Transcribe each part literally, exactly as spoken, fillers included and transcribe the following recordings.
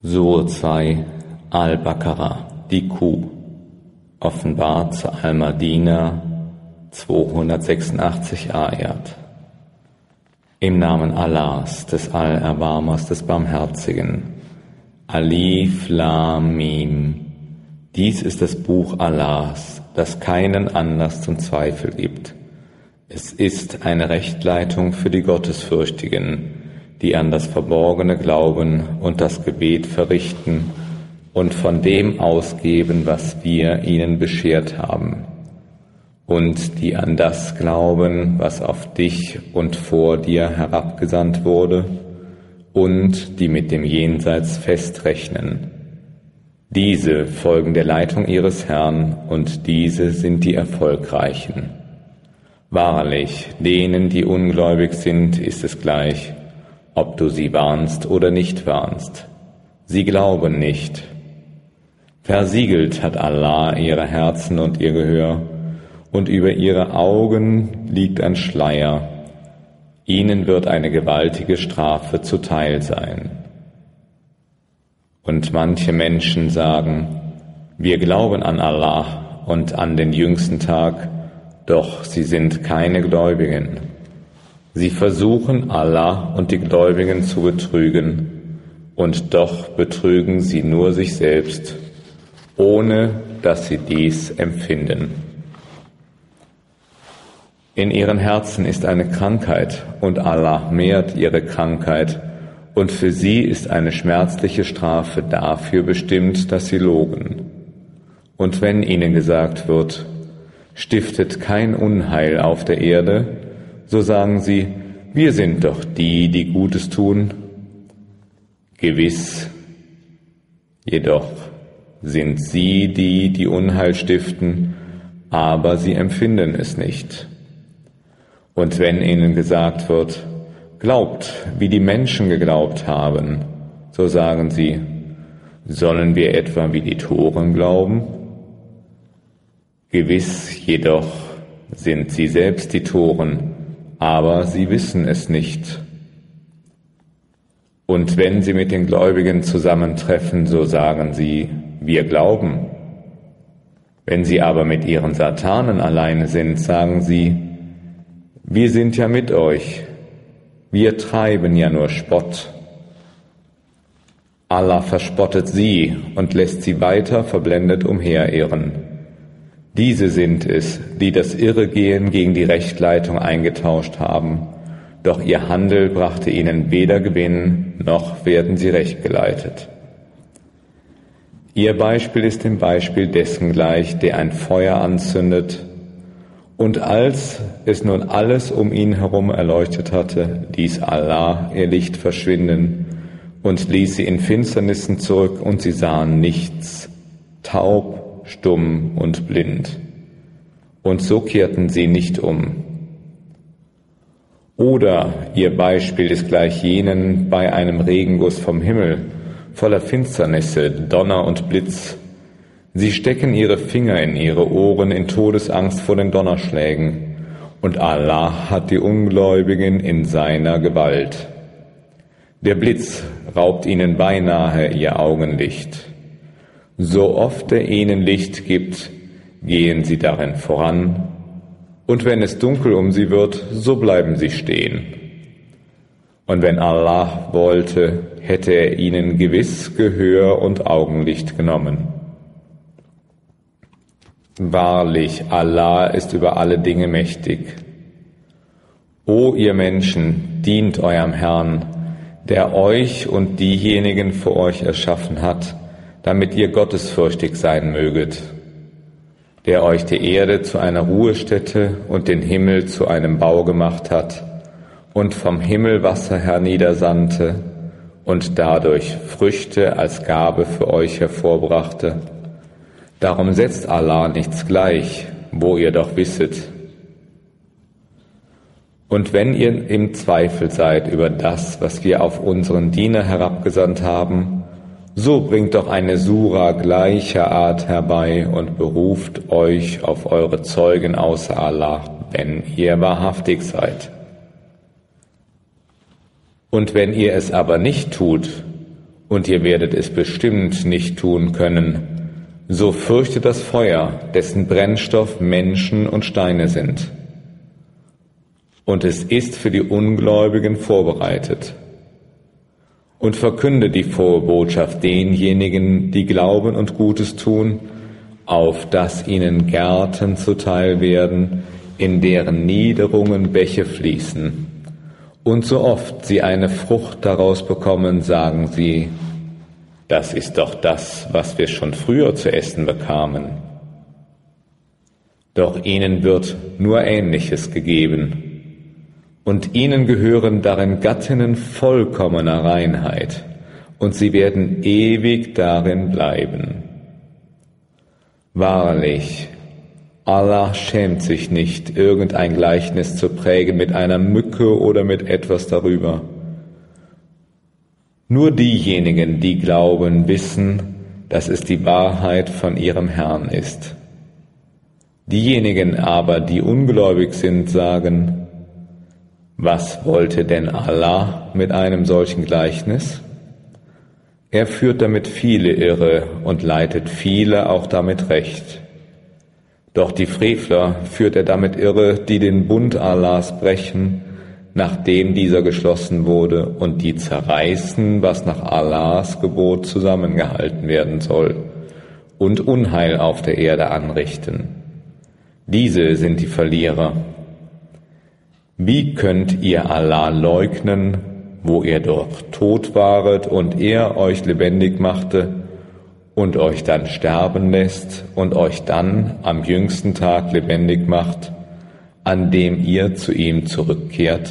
Sure zwei, Al-Baqarah, die Kuh, offenbart zu Al-Madina, zweihundertsechsundachtzig Ayat. Im Namen Allahs, des Allerbarmers, des Barmherzigen. Alif Lam Mim. Dies ist das Buch Allahs, das keinen Anlass zum Zweifel gibt. Es ist eine Rechtleitung für die Gottesfürchtigen, die an das Verborgene glauben und das Gebet verrichten und von dem ausgeben, was wir ihnen beschert haben, und die an das glauben, was auf dich und vor dir herabgesandt wurde, und die mit dem Jenseits festrechnen. Diese folgen der Leitung ihres Herrn, und diese sind die Erfolgreichen. Wahrlich, denen, die ungläubig sind, ist es gleich, ob du sie warnst oder nicht warnst. Sie glauben nicht. Versiegelt hat Allah ihre Herzen und ihr Gehör, und über ihre Augen liegt ein Schleier. Ihnen wird eine gewaltige Strafe zuteil sein. Und manche Menschen sagen, wir glauben an Allah und an den jüngsten Tag, doch sie sind keine Gläubigen. Sie versuchen Allah und die Gläubigen zu betrügen, und doch betrügen sie nur sich selbst, ohne dass sie dies empfinden. In ihren Herzen ist eine Krankheit, und Allah mehrt ihre Krankheit, und für sie ist eine schmerzliche Strafe dafür bestimmt, dass sie logen. Und wenn ihnen gesagt wird, stiftet kein Unheil auf der Erde, so sagen sie, wir sind doch die, die Gutes tun. Gewiss, jedoch sind sie die, die Unheil stiften, aber sie empfinden es nicht. Und wenn ihnen gesagt wird, glaubt, wie die Menschen geglaubt haben, so sagen sie, sollen wir etwa wie die Toren glauben? Gewiss jedoch sind sie selbst die Toren, aber sie wissen es nicht. Und wenn sie mit den Gläubigen zusammentreffen, so sagen sie, wir glauben. Wenn sie aber mit ihren Satanen alleine sind, sagen sie, wir sind ja mit euch, wir treiben ja nur Spott. Allah verspottet sie und lässt sie weiter verblendet umherirren. Diese sind es, die das Irregehen gegen die Rechtleitung eingetauscht haben, doch ihr Handel brachte ihnen weder Gewinn, noch werden sie rechtgeleitet. Ihr Beispiel ist dem Beispiel dessen gleich, der ein Feuer anzündet, und als es nun alles um ihn herum erleuchtet hatte, ließ Allah ihr Licht verschwinden und ließ sie in Finsternissen zurück, und sie sahen nichts, taub, stumm und blind. Und so kehrten sie nicht um. Oder ihr Beispiel ist gleich jenen bei einem Regenguss vom Himmel, voller Finsternisse, Donner und Blitz. Sie stecken ihre Finger in ihre Ohren in Todesangst vor den Donnerschlägen, und Allah hat die Ungläubigen in seiner Gewalt. Der Blitz raubt ihnen beinahe ihr Augenlicht. So oft er ihnen Licht gibt, gehen sie darin voran, und wenn es dunkel um sie wird, so bleiben sie stehen. Und wenn Allah wollte, hätte er ihnen gewiss Gehör und Augenlicht genommen. Wahrlich, Allah ist über alle Dinge mächtig. O ihr Menschen, dient eurem Herrn, der euch und diejenigen vor euch erschaffen hat, damit ihr gottesfürchtig sein möget, der euch die Erde zu einer Ruhestätte und den Himmel zu einem Bau gemacht hat und vom Himmel Wasser herniedersandte und dadurch Früchte als Gabe für euch hervorbrachte. Darum setzt Allah nichts gleich, wo ihr doch wisset. Und wenn ihr im Zweifel seid über das, was wir auf unseren Diener herabgesandt haben, so bringt doch eine Sura gleicher Art herbei und beruft euch auf eure Zeugen außer Allah, wenn ihr wahrhaftig seid. Und wenn ihr es aber nicht tut und ihr werdet es bestimmt nicht tun können, so fürchtet das Feuer, dessen Brennstoff Menschen und Steine sind. Und es ist für die Ungläubigen vorbereitet. Und verkünde die frohe Botschaft denjenigen, die glauben und Gutes tun, auf dass ihnen Gärten zuteil werden, in deren Niederungen Bäche fließen. Und so oft sie eine Frucht daraus bekommen, sagen sie, das ist doch das, was wir schon früher zu essen bekamen. Doch ihnen wird nur Ähnliches gegeben. Und ihnen gehören darin Gattinnen vollkommener Reinheit, und sie werden ewig darin bleiben. Wahrlich, Allah schämt sich nicht, irgendein Gleichnis zu prägen mit einer Mücke oder mit etwas darüber. Nur diejenigen, die glauben, wissen, dass es die Wahrheit von ihrem Herrn ist. Diejenigen aber, die ungläubig sind, sagen, was wollte denn Allah mit einem solchen Gleichnis? Er führt damit viele irre und leitet viele auch damit recht. Doch die Frevler führt er damit irre, die den Bund Allahs brechen, nachdem dieser geschlossen wurde, und die zerreißen, was nach Allahs Gebot zusammengehalten werden soll, und Unheil auf der Erde anrichten. Diese sind die Verlierer. Wie könnt ihr Allah leugnen, wo ihr doch tot waret und er euch lebendig machte und euch dann sterben lässt und euch dann am jüngsten Tag lebendig macht, an dem ihr zu ihm zurückkehrt?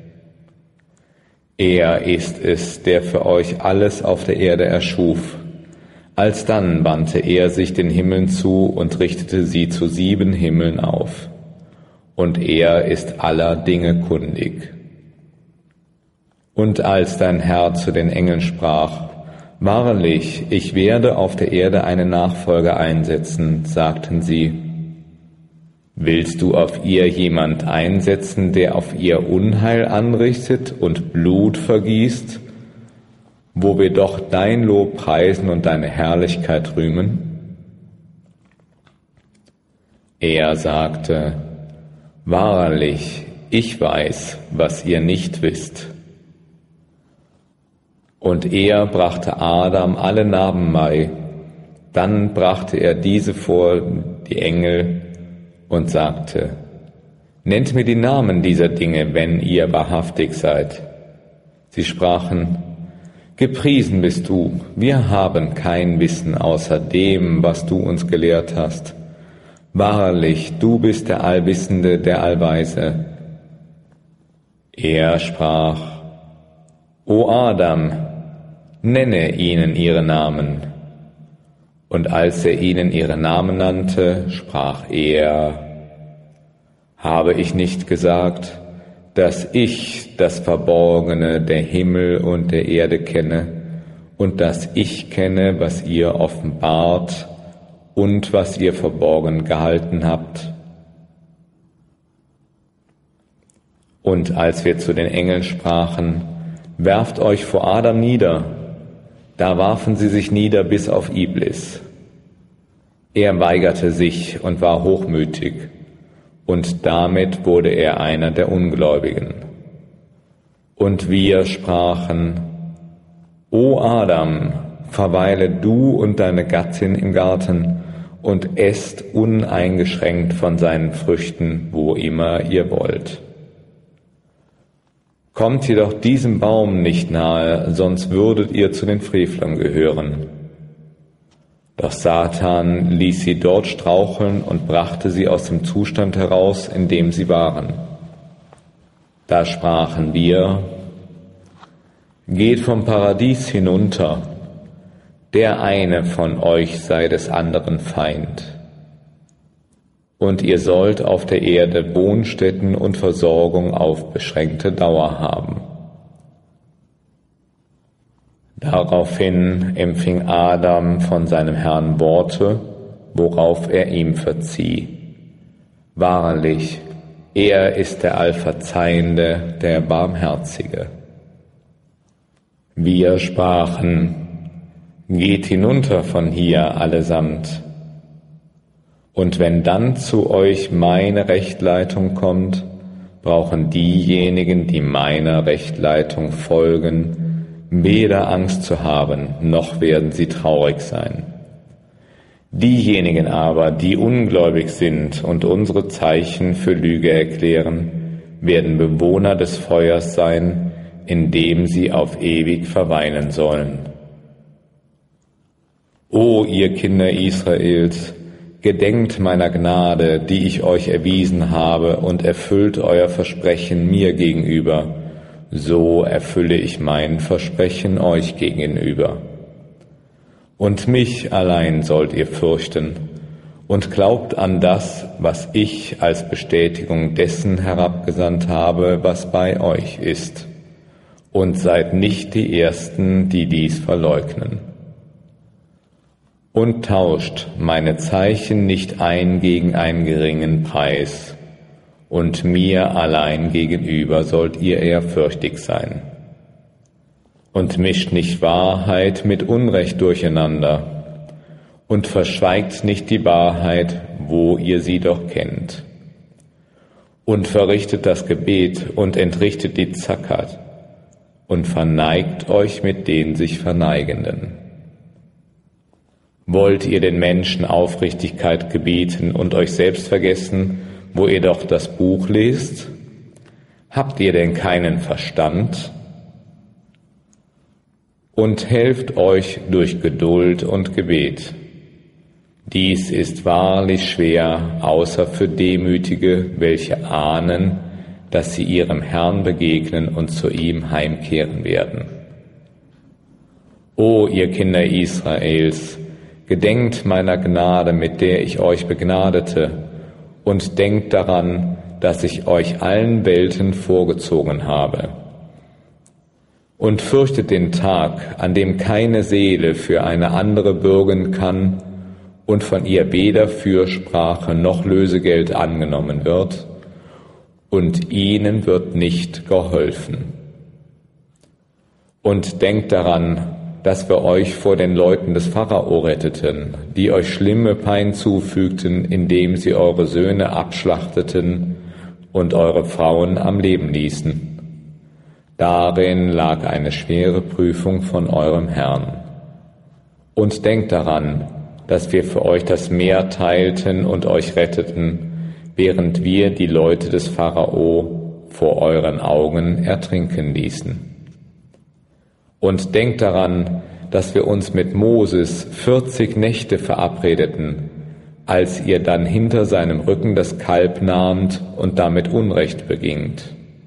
Er ist es, der für euch alles auf der Erde erschuf. Alsdann wandte er sich den Himmeln zu und richtete sie zu sieben Himmeln auf. Und er ist aller Dinge kundig. Und als dein Herr zu den Engeln sprach, wahrlich, ich werde auf der Erde einen Nachfolger einsetzen, sagten sie, willst du auf ihr jemand einsetzen, der auf ihr Unheil anrichtet und Blut vergießt, wo wir doch dein Lob preisen und deine Herrlichkeit rühmen? Er sagte, wahrlich, ich weiß, was ihr nicht wisst. Und er brachte Adam alle Narben bei, dann brachte er diese vor die Engel und sagte, nennt mir die Namen dieser Dinge, wenn ihr wahrhaftig seid. Sie sprachen, gepriesen bist du, wir haben kein Wissen außer dem, was du uns gelehrt hast. Wahrlich, du bist der Allwissende, der Allweise. Er sprach, O Adam, nenne ihnen ihre Namen. Und als er ihnen ihre Namen nannte, sprach er, habe ich nicht gesagt, dass ich das Verborgene der Himmel und der Erde kenne und dass ich kenne, was ihr offenbart und was ihr verborgen gehalten habt? Und als wir zu den Engeln sprachen, werft euch vor Adam nieder, da warfen sie sich nieder bis auf Iblis. Er weigerte sich und war hochmütig, und damit wurde er einer der Ungläubigen. Und wir sprachen, O Adam, verweile du und deine Gattin im Garten und esst uneingeschränkt von seinen Früchten, wo immer ihr wollt. Kommt jedoch diesem Baum nicht nahe, sonst würdet ihr zu den Frevlern gehören. Doch Satan ließ sie dort straucheln und brachte sie aus dem Zustand heraus, in dem sie waren. Da sprachen wir, geht vom Paradies hinunter, der eine von euch sei des anderen Feind. Und ihr sollt auf der Erde Wohnstätten und Versorgung auf beschränkte Dauer haben. Daraufhin empfing Adam von seinem Herrn Worte, worauf er ihm verzieh. Wahrlich, er ist der Allverzeihende, der Barmherzige. Wir sprachen, geht hinunter von hier allesamt. Und wenn dann zu euch meine Rechtleitung kommt, brauchen diejenigen, die meiner Rechtleitung folgen, weder Angst zu haben, noch werden sie traurig sein. Diejenigen aber, die ungläubig sind und unsere Zeichen für Lüge erklären, werden Bewohner des Feuers sein, in dem sie auf ewig verweilen sollen. O ihr Kinder Israels, gedenkt meiner Gnade, die ich euch erwiesen habe, und erfüllt euer Versprechen mir gegenüber, so erfülle ich mein Versprechen euch gegenüber. Und mich allein sollt ihr fürchten, und glaubt an das, was ich als Bestätigung dessen herabgesandt habe, was bei euch ist, und seid nicht die Ersten, die dies verleugnen. Und tauscht meine Zeichen nicht ein gegen einen geringen Preis, und mir allein gegenüber sollt ihr ehrfürchtig sein. Und mischt nicht Wahrheit mit Unrecht durcheinander, und verschweigt nicht die Wahrheit, wo ihr sie doch kennt. Und verrichtet das Gebet und entrichtet die Zakat, und verneigt euch mit den sich Verneigenden. Wollt ihr den Menschen Aufrichtigkeit gebieten und euch selbst vergessen, wo ihr doch das Buch lest? Habt ihr denn keinen Verstand? Und helft euch durch Geduld und Gebet. Dies ist wahrlich schwer, außer für Demütige, welche ahnen, dass sie ihrem Herrn begegnen und zu ihm heimkehren werden. O ihr Kinder Israels, gedenkt meiner Gnade, mit der ich euch begnadete, und denkt daran, dass ich euch allen Welten vorgezogen habe. Und fürchtet den Tag, an dem keine Seele für eine andere bürgen kann und von ihr weder Fürsprache noch Lösegeld angenommen wird, und ihnen wird nicht geholfen. Und denkt daran, dass wir euch vor den Leuten des Pharao retteten, die euch schlimme Pein zufügten, indem sie eure Söhne abschlachteten und eure Frauen am Leben ließen. Darin lag eine schwere Prüfung von eurem Herrn. Und denkt daran, dass wir für euch das Meer teilten und euch retteten, während wir die Leute des Pharao vor euren Augen ertrinken ließen. Und denkt daran, dass wir uns mit Moses vierzig Nächte verabredeten, als ihr dann hinter seinem Rücken das Kalb nahmt und damit Unrecht begingt.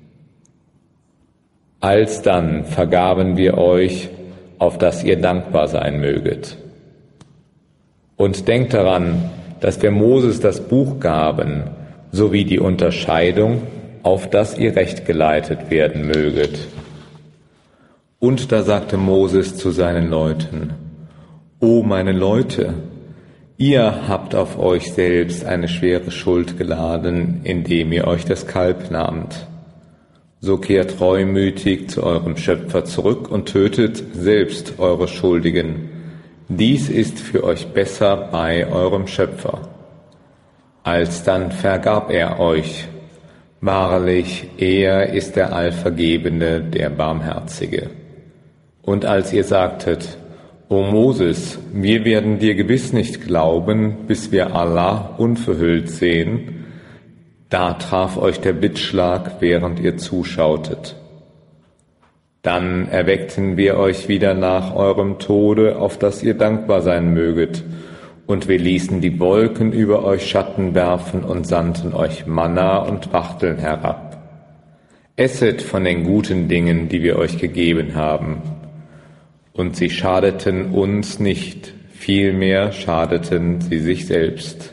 Alsdann vergaben wir euch, auf dass ihr dankbar sein möget. Und denkt daran, dass wir Moses das Buch gaben, sowie die Unterscheidung, auf dass ihr recht geleitet werden möget. Und da sagte Moses zu seinen Leuten: O meine Leute, ihr habt auf euch selbst eine schwere Schuld geladen, indem ihr euch das Kalb nahmt. So kehrt treumütig zu eurem Schöpfer zurück und tötet selbst eure Schuldigen. Dies ist für euch besser bei eurem Schöpfer. Alsdann vergab er euch. Wahrlich, er ist der Allvergebende, der Barmherzige. Und als ihr sagtet: O Moses, wir werden dir gewiss nicht glauben, bis wir Allah unverhüllt sehen, da traf euch der Bittschlag, während ihr zuschautet. Dann erweckten wir euch wieder nach eurem Tode, auf dass ihr dankbar sein möget, und wir ließen die Wolken über euch Schatten werfen und sandten euch Manna und Wachteln herab. Esset von den guten Dingen, die wir euch gegeben haben. Und sie schadeten uns nicht, vielmehr schadeten sie sich selbst.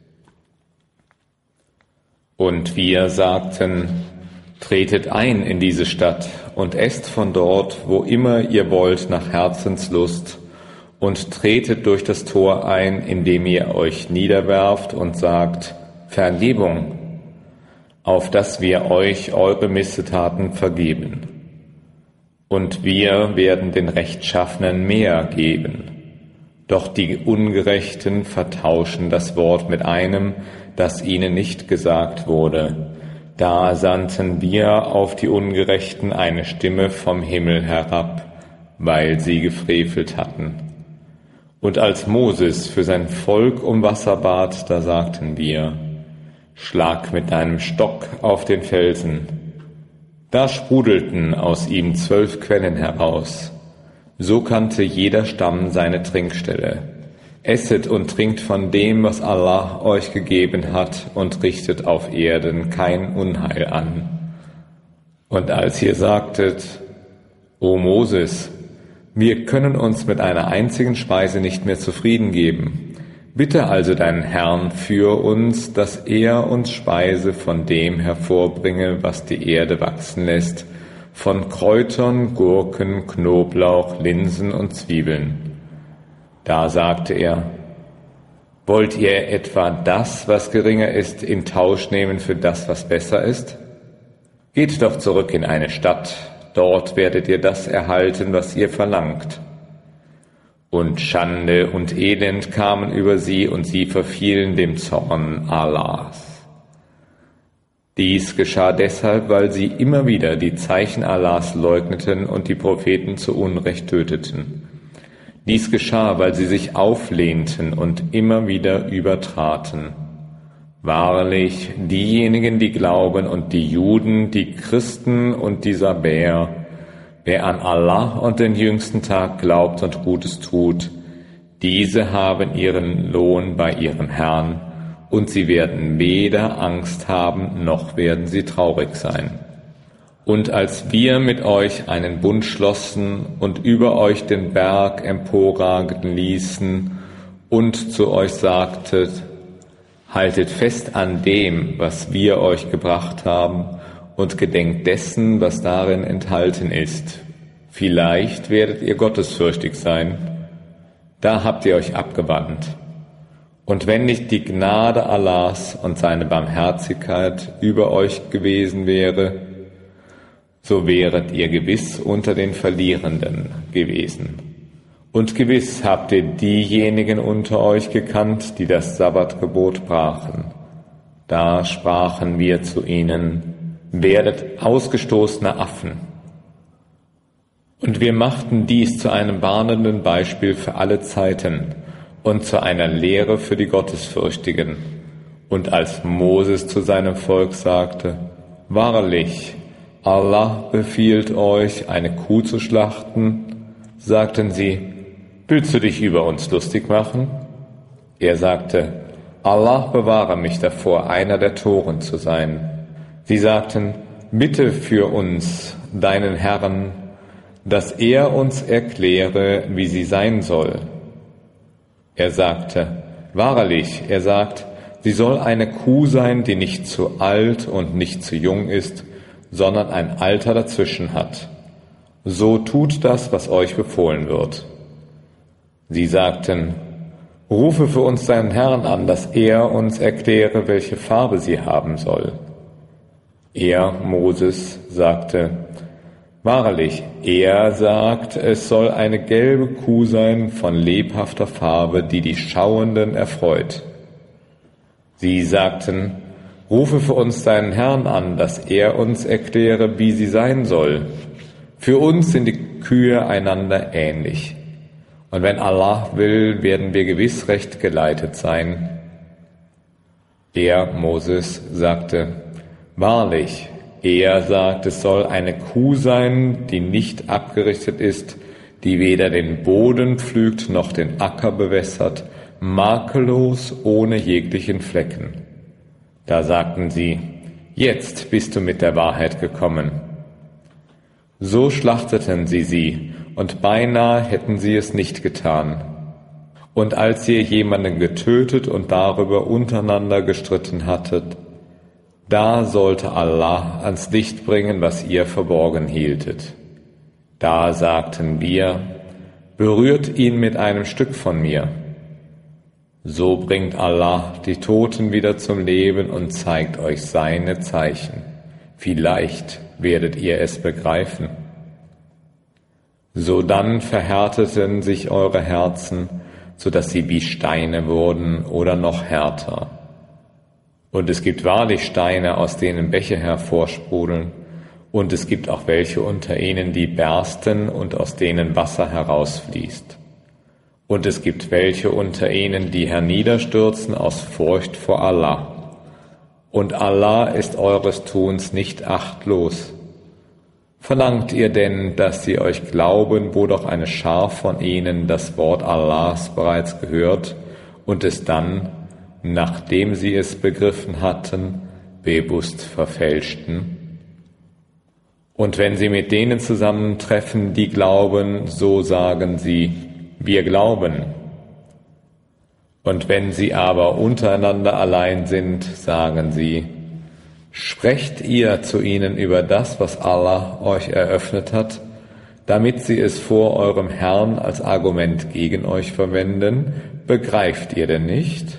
Und wir sagten: Tretet ein in diese Stadt und esst von dort, wo immer ihr wollt, nach Herzenslust, und tretet durch das Tor ein, indem ihr euch niederwerft und sagt: Vergebung, auf dass wir euch eure Missetaten vergeben. Und wir werden den Rechtschaffenen mehr geben. Doch die Ungerechten vertauschen das Wort mit einem, das ihnen nicht gesagt wurde. Da sandten wir auf die Ungerechten eine Stimme vom Himmel herab, weil sie gefrevelt hatten. Und als Moses für sein Volk um Wasser bat, da sagten wir: Schlag mit deinem Stock auf den Felsen. Da sprudelten aus ihm zwölf Quellen heraus. So kannte jeder Stamm seine Trinkstelle. Esset und trinkt von dem, was Allah euch gegeben hat, und richtet auf Erden kein Unheil an. Und als ihr sagtet: O Moses, wir können uns mit einer einzigen Speise nicht mehr zufrieden geben. Bitte also deinen Herrn für uns, dass er uns Speise von dem hervorbringe, was die Erde wachsen lässt, von Kräutern, Gurken, Knoblauch, Linsen und Zwiebeln. Da sagte er: Wollt ihr etwa das, was geringer ist, in Tausch nehmen für das, was besser ist? Geht doch zurück in eine Stadt, dort werdet ihr das erhalten, was ihr verlangt. Und Schande und Elend kamen über sie, und sie verfielen dem Zorn Allahs. Dies geschah deshalb, weil sie immer wieder die Zeichen Allahs leugneten und die Propheten zu Unrecht töteten. Dies geschah, weil sie sich auflehnten und immer wieder übertraten. Wahrlich, diejenigen, die glauben, und die Juden, die Christen und die Sabäer, wer an Allah und den jüngsten Tag glaubt und Gutes tut, diese haben ihren Lohn bei ihrem Herrn, und sie werden weder Angst haben, noch werden sie traurig sein. Und als wir mit euch einen Bund schlossen und über euch den Berg emporragen ließen und zu euch sagtet: Haltet fest an dem, was wir euch gebracht haben, und gedenkt dessen, was darin enthalten ist. Vielleicht werdet ihr gottesfürchtig sein. Da habt ihr euch abgewandt. Und wenn nicht die Gnade Allahs und seine Barmherzigkeit über euch gewesen wäre, so wäret ihr gewiss unter den Verlierenden gewesen. Und gewiss habt ihr diejenigen unter euch gekannt, die das Sabbatgebot brachen. Da sprachen wir zu ihnen: Werdet ausgestoßene Affen. Und wir machten dies zu einem warnenden Beispiel für alle Zeiten und zu einer Lehre für die Gottesfürchtigen. Und als Moses zu seinem Volk sagte: Wahrlich, Allah befiehlt euch, eine Kuh zu schlachten, sagten sie: Willst du dich über uns lustig machen? Er sagte: Allah bewahre mich davor, einer der Toren zu sein. Sie sagten: Bitte für uns, deinen Herrn, dass er uns erkläre, wie sie sein soll. Er sagte: Wahrlich, er sagt, sie soll eine Kuh sein, die nicht zu alt und nicht zu jung ist, sondern ein Alter dazwischen hat. So tut das, was euch befohlen wird. Sie sagten: Rufe für uns deinen Herrn an, dass er uns erkläre, welche Farbe sie haben soll. Er, Moses, sagte: Wahrlich, er sagt, es soll eine gelbe Kuh sein von lebhafter Farbe, die die Schauenden erfreut. Sie sagten: Rufe für uns deinen Herrn an, dass er uns erkläre, wie sie sein soll. Für uns sind die Kühe einander ähnlich. Und wenn Allah will, werden wir gewiss recht geleitet sein. Er, Moses, sagte: Wahrlich, er sagt, es soll eine Kuh sein, die nicht abgerichtet ist, die weder den Boden pflügt noch den Acker bewässert, makellos, ohne jeglichen Flecken. Da sagten sie: Jetzt bist du mit der Wahrheit gekommen. So schlachteten sie sie, und beinahe hätten sie es nicht getan. Und als ihr jemanden getötet und darüber untereinander gestritten hattet, da sollte Allah ans Licht bringen, was ihr verborgen hieltet. Da sagten wir: Berührt ihn mit einem Stück von mir. So bringt Allah die Toten wieder zum Leben und zeigt euch seine Zeichen. Vielleicht werdet ihr es begreifen. Sodann verhärteten sich eure Herzen, so dass sie wie Steine wurden oder noch härter. Und es gibt wahrlich Steine, aus denen Bäche hervorsprudeln, und es gibt auch welche unter ihnen, die bersten und aus denen Wasser herausfließt. Und es gibt welche unter ihnen, die herniederstürzen aus Furcht vor Allah. Und Allah ist eures Tuns nicht achtlos. Verlangt ihr denn, dass sie euch glauben, wo doch eine Schar von ihnen das Wort Allahs bereits gehört und es dann, nachdem sie es begriffen hatten, bewusst verfälschten? Und wenn sie mit denen zusammentreffen, die glauben, so sagen sie, wir glauben. Und wenn sie aber untereinander allein sind, sagen sie, sprecht ihr zu ihnen über das, was Allah euch eröffnet hat, damit sie es vor eurem Herrn als Argument gegen euch verwenden, begreift ihr denn nicht?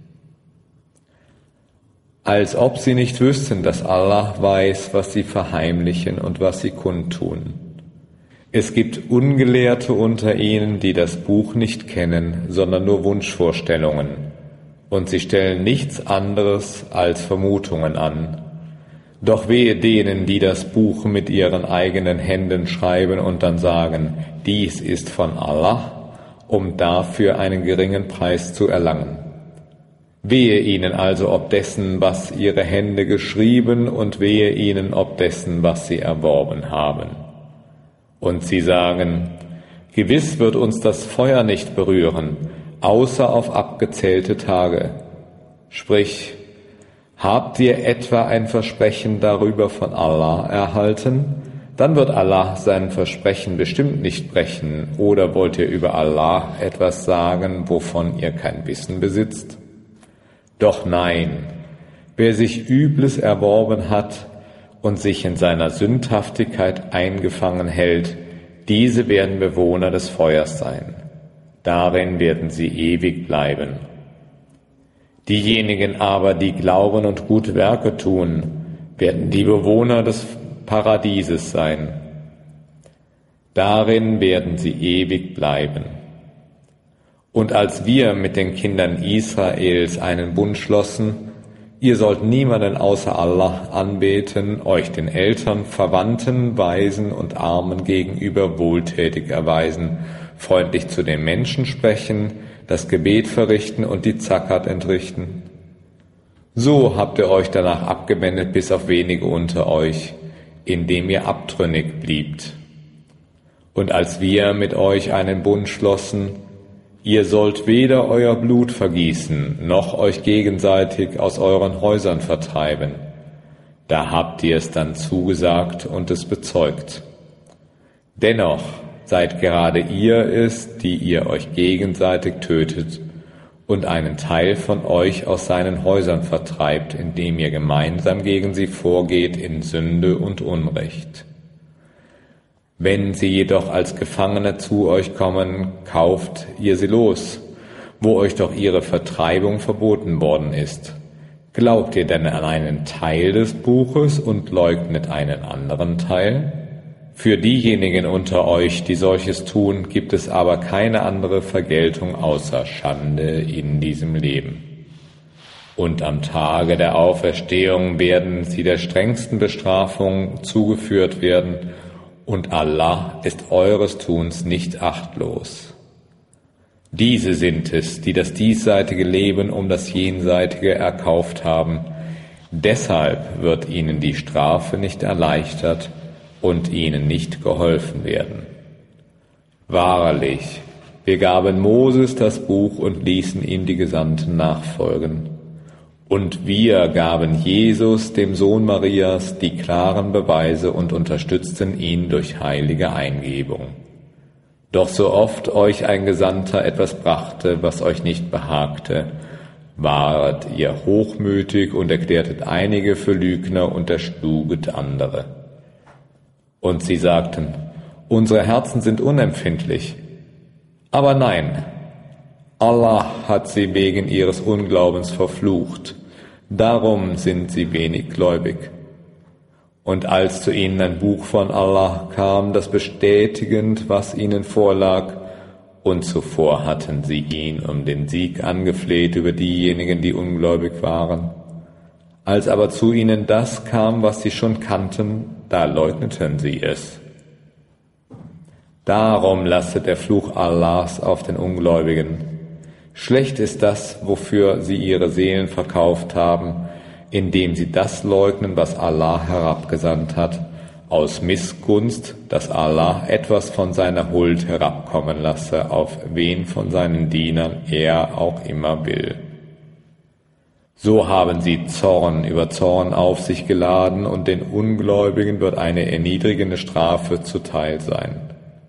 Als ob sie nicht wüssten, dass Allah weiß, was sie verheimlichen und was sie kundtun. Es gibt Ungelehrte unter ihnen, die das Buch nicht kennen, sondern nur Wunschvorstellungen, und sie stellen nichts anderes als Vermutungen an. Doch wehe denen, die das Buch mit ihren eigenen Händen schreiben und dann sagen, dies ist von Allah, um dafür einen geringen Preis zu erlangen. Wehe ihnen also ob dessen, was ihre Hände geschrieben, und wehe ihnen ob dessen, was sie erworben haben. Und sie sagen, gewiss wird uns das Feuer nicht berühren, außer auf abgezählte Tage. Sprich, habt ihr etwa ein Versprechen darüber von Allah erhalten? Dann wird Allah sein Versprechen bestimmt nicht brechen. Oder wollt ihr über Allah etwas sagen, wovon ihr kein Wissen besitzt? Doch nein, wer sich Übles erworben hat und sich in seiner Sündhaftigkeit eingefangen hält, diese werden Bewohner des Feuers sein. Darin werden sie ewig bleiben. Diejenigen aber, die glauben und gute Werke tun, werden die Bewohner des Paradieses sein. Darin werden sie ewig bleiben. Und als wir mit den Kindern Israels einen Bund schlossen, ihr sollt niemanden außer Allah anbeten, euch den Eltern, Verwandten, Waisen und Armen gegenüber wohltätig erweisen, freundlich zu den Menschen sprechen, das Gebet verrichten und die Zakat entrichten. So habt ihr euch danach abgewendet bis auf wenige unter euch, indem ihr abtrünnig bliebt. Und als wir mit euch einen Bund schlossen, ihr sollt weder euer Blut vergießen, noch euch gegenseitig aus euren Häusern vertreiben. Da habt ihr es dann zugesagt und es bezeugt. Dennoch seid gerade ihr es, die ihr euch gegenseitig tötet und einen Teil von euch aus seinen Häusern vertreibt, indem ihr gemeinsam gegen sie vorgeht in Sünde und Unrecht. Wenn sie jedoch als Gefangene zu euch kommen, kauft ihr sie los, wo euch doch ihre Vertreibung verboten worden ist. Glaubt ihr denn an einen Teil des Buches und leugnet einen anderen Teil? Für diejenigen unter euch, die solches tun, gibt es aber keine andere Vergeltung außer Schande in diesem Leben. Und am Tage der Auferstehung werden sie der strengsten Bestrafung zugeführt werden, und Allah ist eures Tuns nicht achtlos. Diese sind es, die das diesseitige Leben um das jenseitige erkauft haben. Deshalb wird ihnen die Strafe nicht erleichtert und ihnen nicht geholfen werden. Wahrlich, wir gaben Moses das Buch und ließen ihm die Gesandten nachfolgen. Und wir gaben Jesus, dem Sohn Marias, die klaren Beweise und unterstützten ihn durch heilige Eingebung. Doch so oft euch ein Gesandter etwas brachte, was euch nicht behagte, waret ihr hochmütig und erklärtet einige für Lügner und erschluget andere. Und sie sagten, unsere Herzen sind unempfindlich. Aber nein, Allah hat sie wegen ihres Unglaubens verflucht, darum sind sie wenig gläubig. Und als zu ihnen ein Buch von Allah kam, das bestätigend, was ihnen vorlag, und zuvor hatten sie ihn um den Sieg angefleht über diejenigen, die ungläubig waren. Als aber zu ihnen das kam, was sie schon kannten, da leugneten sie es. Darum lastet der Fluch Allahs auf den Ungläubigen. Schlecht ist das, wofür sie ihre Seelen verkauft haben, indem sie das leugnen, was Allah herabgesandt hat, aus Missgunst, dass Allah etwas von seiner Huld herabkommen lasse, auf wen von seinen Dienern er auch immer will. So haben sie Zorn über Zorn auf sich geladen, und den Ungläubigen wird eine erniedrigende Strafe zuteil sein.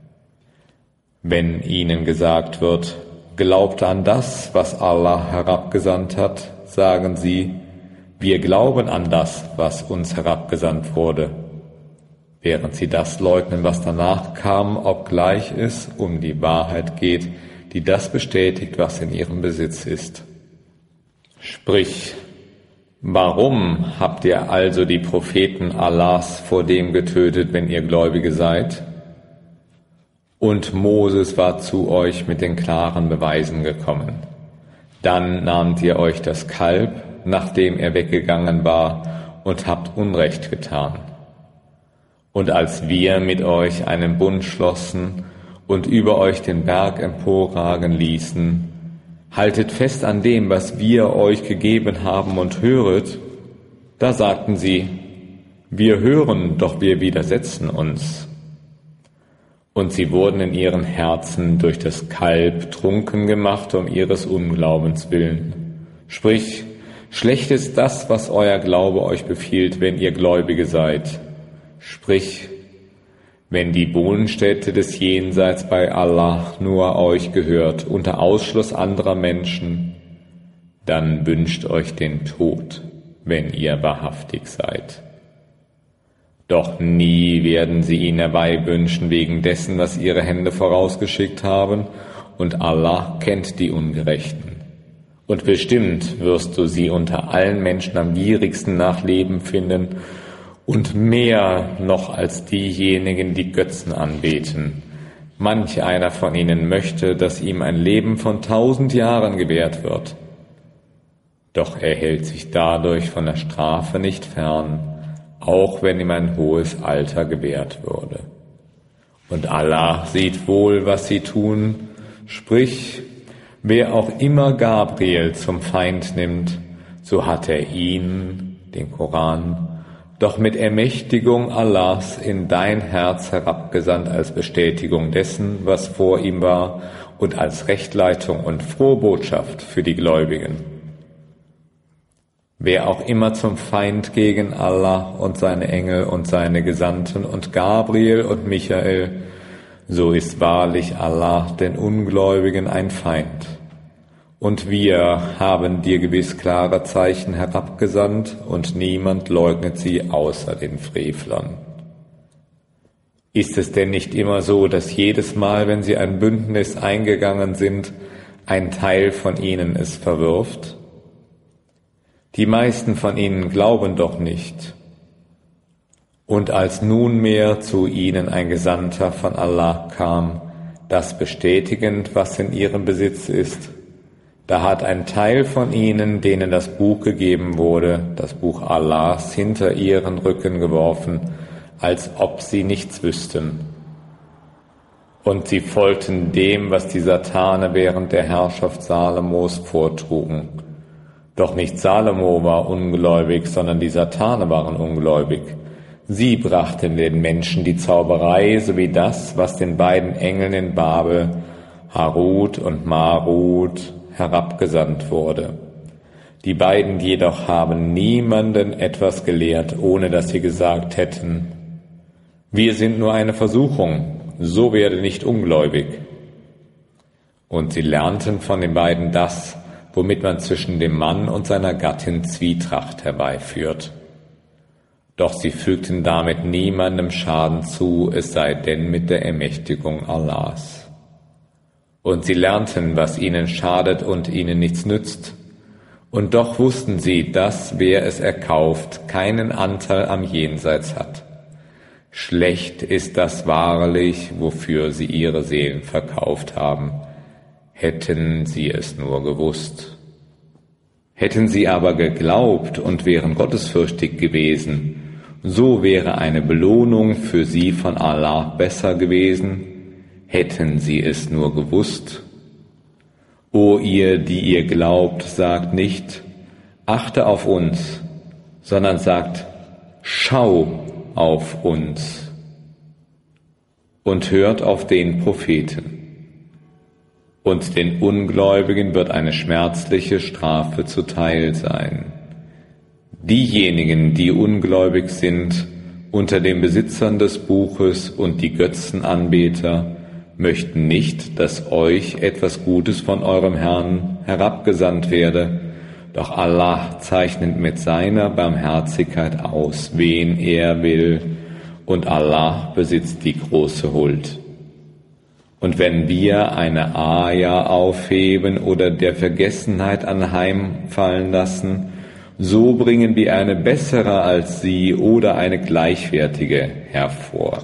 Wenn ihnen gesagt wird, glaubt an das, was Allah herabgesandt hat, sagen sie, wir glauben an das, was uns herabgesandt wurde, während sie das leugnen, was danach kam, obgleich es um die Wahrheit geht, die das bestätigt, was in ihrem Besitz ist. Sprich, warum habt ihr also die Propheten Allahs vor dem getötet, wenn ihr Gläubige seid? Und Moses war zu euch mit den klaren Beweisen gekommen. Dann nahmt ihr euch das Kalb, nachdem er weggegangen war, und habt Unrecht getan. Und als wir mit euch einen Bund schlossen und über euch den Berg emporragen ließen, haltet fest an dem, was wir euch gegeben haben, und höret, da sagten sie, wir hören, doch wir widersetzen uns. Und sie wurden in ihren Herzen durch das Kalb trunken gemacht, um ihres Unglaubens willen. Sprich, schlecht ist das, was euer Glaube euch befiehlt, wenn ihr Gläubige seid. Sprich, wenn die Wohnstätte des Jenseits bei Allah nur euch gehört, unter Ausschluss anderer Menschen, dann wünscht euch den Tod, wenn ihr wahrhaftig seid. Doch nie werden sie ihn herbeiwünschen wegen dessen, was ihre Hände vorausgeschickt haben, und Allah kennt die Ungerechten. Und bestimmt wirst du sie unter allen Menschen am gierigsten nach Leben finden, und mehr noch als diejenigen, die Götzen anbeten. Manch einer von ihnen möchte, dass ihm ein Leben von tausend Jahren gewährt wird. Doch er hält sich dadurch von der Strafe nicht fern, auch wenn ihm ein hohes Alter gewährt würde. Und Allah sieht wohl, was sie tun, sprich, wer auch immer Gabriel zum Feind nimmt, so hat er ihn, den Koran, doch mit Ermächtigung Allahs in dein Herz herabgesandt als Bestätigung dessen, was vor ihm war, und als Rechtleitung und frohe Botschaft für die Gläubigen. Wer auch immer zum Feind gegen Allah und seine Engel und seine Gesandten und Gabriel und Michael, so ist wahrlich Allah den Ungläubigen ein Feind. Und wir haben dir gewiss klare Zeichen herabgesandt, und niemand leugnet sie außer den Frevlern. Ist es denn nicht immer so, dass jedes Mal, wenn sie ein Bündnis eingegangen sind, ein Teil von ihnen es verwirft? Die meisten von ihnen glauben doch nicht. Und als nunmehr zu ihnen ein Gesandter von Allah kam, das bestätigend, was in ihrem Besitz ist, da hat ein Teil von ihnen, denen das Buch gegeben wurde, das Buch Allahs, hinter ihren Rücken geworfen, als ob sie nichts wüssten. Und sie folgten dem, was die Satane während der Herrschaft Salomos vortrugen. Doch nicht Salomo war ungläubig, sondern die Satane waren ungläubig. Sie brachten den Menschen die Zauberei sowie das, was den beiden Engeln in Babel, Harut und Marut, herabgesandt wurde. Die beiden jedoch haben niemanden etwas gelehrt, ohne dass sie gesagt hätten, wir sind nur eine Versuchung, so werde nicht ungläubig. Und sie lernten von den beiden das, womit man zwischen dem Mann und seiner Gattin Zwietracht herbeiführt. Doch sie fügten damit niemandem Schaden zu, es sei denn mit der Ermächtigung Allahs. Und sie lernten, was ihnen schadet und ihnen nichts nützt. Und doch wussten sie, dass, wer es erkauft, keinen Anteil am Jenseits hat. Schlecht ist das wahrlich, wofür sie ihre Seelen verkauft haben. hätten sie es nur gewusst. Hätten sie aber geglaubt und wären gottesfürchtig gewesen, so wäre eine Belohnung für sie von Allah besser gewesen, hätten sie es nur gewusst. O ihr, die ihr glaubt, sagt nicht, achte auf uns, sondern sagt, schau auf uns und hört auf den Propheten. Und den Ungläubigen wird eine schmerzliche Strafe zuteil sein. Diejenigen, die ungläubig sind, unter den Besitzern des Buches und die Götzenanbeter, möchten nicht, dass euch etwas Gutes von eurem Herrn herabgesandt werde, doch Allah zeichnet mit seiner Barmherzigkeit aus, wen er will, und Allah besitzt die große Huld. Und wenn wir eine Aja aufheben oder der Vergessenheit anheimfallen lassen, so bringen wir eine bessere als sie oder eine gleichwertige hervor.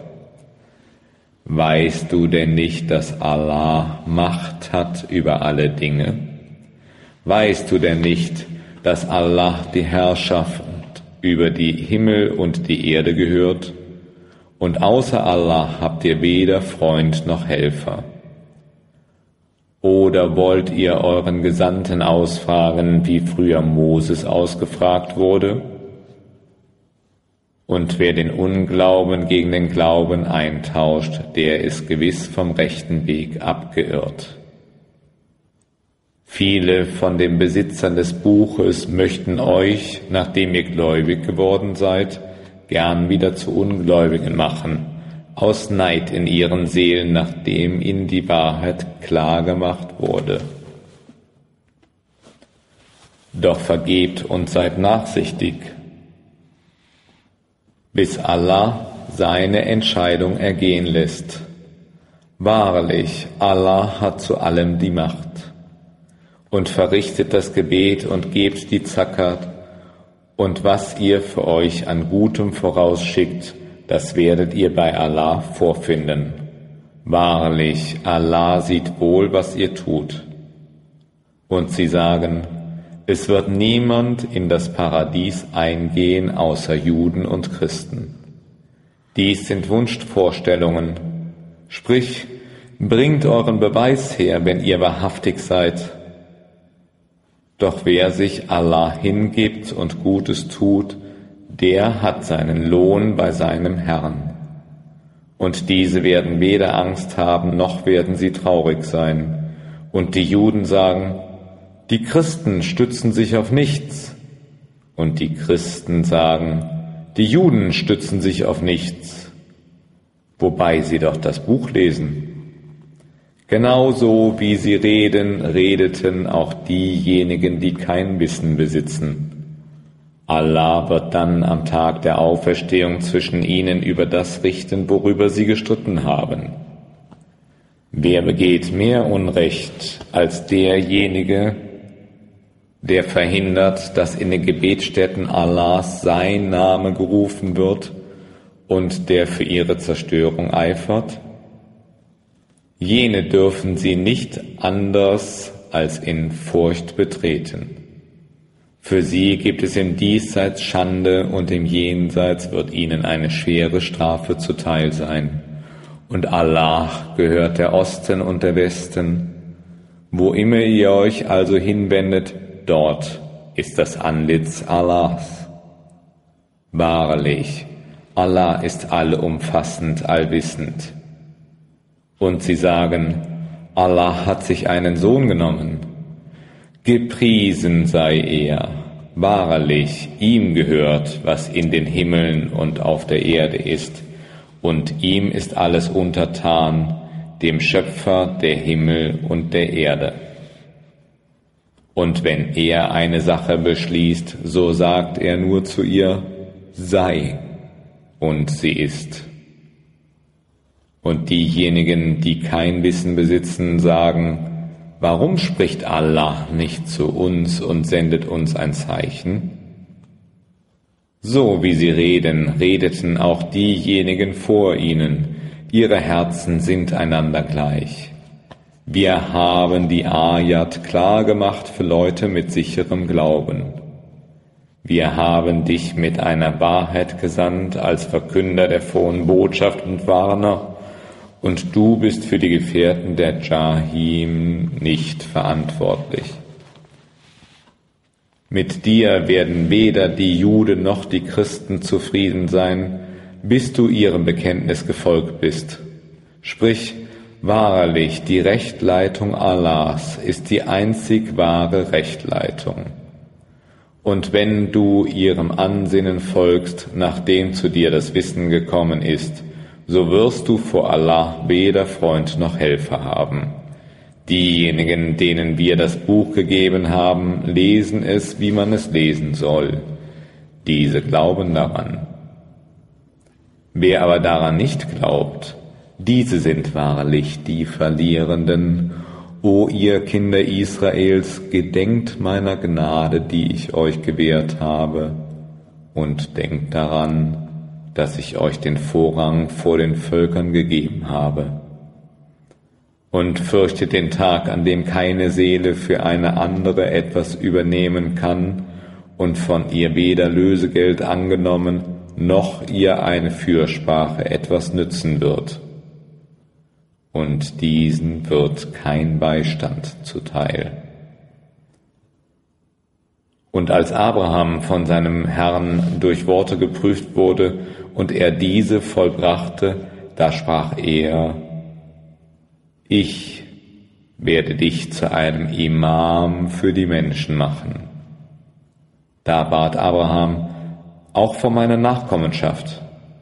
Weißt du denn nicht, dass Allah Macht hat über alle Dinge? Weißt du denn nicht, dass Allah die Herrschaft über die Himmel und die Erde gehört? Und außer Allah habt ihr weder Freund noch Helfer. Oder wollt ihr euren Gesandten ausfragen, wie früher Moses ausgefragt wurde? Und wer den Unglauben gegen den Glauben eintauscht, der ist gewiss vom rechten Weg abgeirrt. Viele von den Besitzern des Buches möchten euch, nachdem ihr gläubig geworden seid, gern wieder zu Ungläubigen machen, aus Neid in ihren Seelen, nachdem ihnen die Wahrheit klar gemacht wurde. Doch vergebt und seid nachsichtig, bis Allah seine Entscheidung ergehen lässt. Wahrlich, Allah hat zu allem die Macht. Und verrichtet das Gebet und gebt die Zakat, und was ihr für euch an Gutem vorausschickt, das werdet ihr bei Allah vorfinden. Wahrlich, Allah sieht wohl, was ihr tut. Und sie sagen, es wird niemand in das Paradies eingehen, außer Juden und Christen. Dies sind Wunschvorstellungen. Sprich, bringt euren Beweis her, wenn ihr wahrhaftig seid. Doch wer sich Allah hingibt und Gutes tut, der hat seinen Lohn bei seinem Herrn. Und diese werden weder Angst haben, noch werden sie traurig sein. Und die Juden sagen, die Christen stützen sich auf nichts. Und die Christen sagen, die Juden stützen sich auf nichts. Wobei sie doch das Buch lesen. Genauso wie sie reden, redeten auch diejenigen, die kein Wissen besitzen. Allah wird dann am Tag der Auferstehung zwischen ihnen über das richten, worüber sie gestritten haben. Wer begeht mehr Unrecht als derjenige, der verhindert, dass in den Gebetsstätten Allahs sein Name gerufen wird und der für ihre Zerstörung eifert? Jene dürfen sie nicht anders als in Furcht betreten. Für sie gibt es im Diesseits Schande und im Jenseits wird ihnen eine schwere Strafe zuteil sein. Und Allah gehört der Osten und der Westen. Wo immer ihr euch also hinwendet, dort ist das Antlitz Allahs. Wahrlich, Allah ist allumfassend, allwissend. Und sie sagen, Allah hat sich einen Sohn genommen. Gepriesen sei er. Wahrlich, ihm gehört, was in den Himmeln und auf der Erde ist. Und ihm ist alles untertan, dem Schöpfer der Himmel und der Erde. Und wenn er eine Sache beschließt, so sagt er nur zu ihr, sei, und sie ist. Und diejenigen, die kein Wissen besitzen, sagen, warum spricht Allah nicht zu uns und sendet uns ein Zeichen? So wie sie reden, redeten auch diejenigen vor ihnen, ihre Herzen sind einander gleich. Wir haben die Ayat klar gemacht für Leute mit sicherem Glauben. Wir haben dich mit einer Wahrheit gesandt als Verkünder der frohen Botschaft und Warner, und du bist für die Gefährten der Jahim nicht verantwortlich. Mit dir werden weder die Juden noch die Christen zufrieden sein, bis du ihrem Bekenntnis gefolgt bist. Sprich, wahrlich, die Rechtleitung Allahs ist die einzig wahre Rechtleitung. Und wenn du ihrem Ansinnen folgst, nachdem zu dir das Wissen gekommen ist, so wirst du vor Allah weder Freund noch Helfer haben. Diejenigen, denen wir das Buch gegeben haben, lesen es, wie man es lesen soll. Diese glauben daran. Wer aber daran nicht glaubt, diese sind wahrlich die Verlierenden. O ihr Kinder Israels, gedenkt meiner Gnade, die ich euch gewährt habe, und denkt daran, dass ich euch den Vorrang vor den Völkern gegeben habe. Und fürchtet den Tag, an dem keine Seele für eine andere etwas übernehmen kann und von ihr weder Lösegeld angenommen, noch ihr eine Fürsprache etwas nützen wird. Und diesen wird kein Beistand zuteil. Und als Abraham von seinem Herrn durch Worte geprüft wurde und er diese vollbrachte, da sprach er: Ich werde dich zu einem Imam für die Menschen machen. Da bat Abraham: Auch von meiner Nachkommenschaft.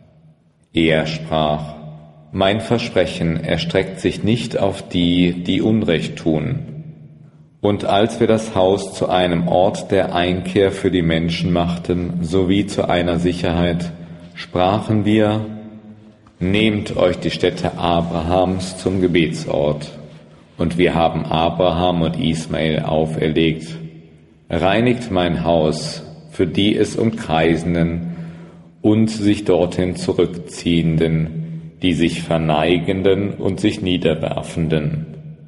Er sprach: Mein Versprechen erstreckt sich nicht auf die, die Unrecht tun. Und als wir das Haus zu einem Ort der Einkehr für die Menschen machten, sowie zu einer Sicherheit, sprachen wir: Nehmt euch die Stätte Abrahams zum Gebetsort. Und wir haben Abraham und Ismael auferlegt: Reinigt mein Haus für die es umkreisenden und sich dorthin zurückziehenden, die sich verneigenden und sich niederwerfenden.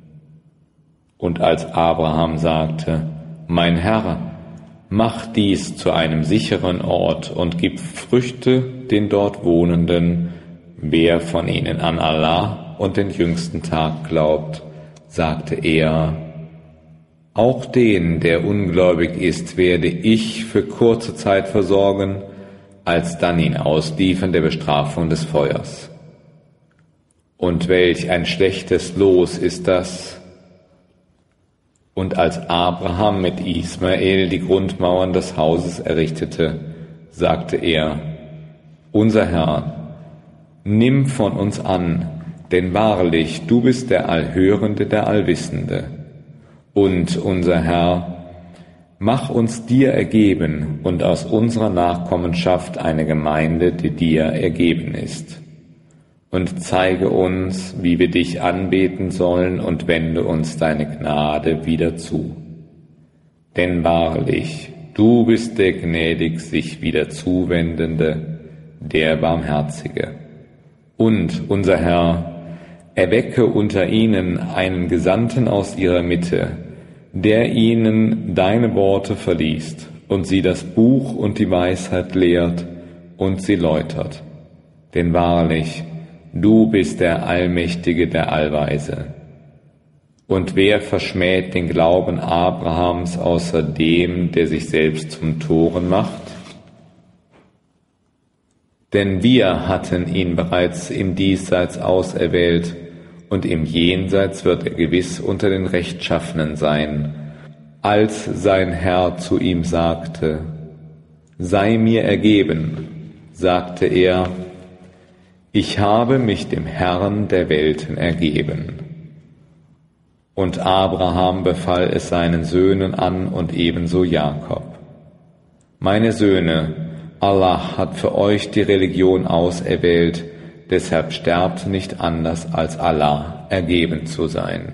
Und als Abraham sagte: Mein Herr, mach dies zu einem sicheren Ort und gib Früchte den dort Wohnenden, wer von ihnen an Allah und den jüngsten Tag glaubt, sagte er: Auch den, der ungläubig ist, werde ich für kurze Zeit versorgen, alsdann ihn ausliefern der Bestrafung des Feuers. Und welch ein schlechtes Los ist das! Und als Abraham mit Ismael die Grundmauern des Hauses errichtete, sagte er: Unser Herr, nimm von uns an, denn wahrlich, du bist der Allhörende, der Allwissende. Und unser Herr, mach uns dir ergeben und aus unserer Nachkommenschaft eine Gemeinde, die dir ergeben ist. Und zeige uns, wie wir dich anbeten sollen, und wende uns deine Gnade wieder zu. Denn wahrlich, du bist der gnädig sich wieder Zuwendende, der Barmherzige. Und, unser Herr, erwecke unter ihnen einen Gesandten aus ihrer Mitte, der ihnen deine Worte verliest und sie das Buch und die Weisheit lehrt und sie läutert. Denn wahrlich, du bist der Allmächtige, der Allweise. Und wer verschmäht den Glauben Abrahams außer dem, der sich selbst zum Toren macht? Denn wir hatten ihn bereits im Diesseits auserwählt, und im Jenseits wird er gewiss unter den Rechtschaffenen sein, als sein Herr zu ihm sagte: Sei mir ergeben, sagte er: Ich habe mich dem Herrn der Welten ergeben. Und Abraham befahl es seinen Söhnen an und ebenso Jakob: Meine Söhne, Allah hat für euch die Religion auserwählt, deshalb sterbt nicht anders, als Allah ergeben zu sein.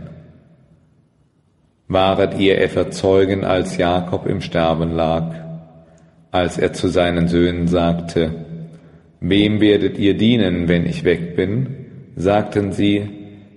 Waret ihr etwa Zeugen, als Jakob im Sterben lag, als er zu seinen Söhnen sagte: Wem werdet ihr dienen, wenn ich weg bin? Sagten sie: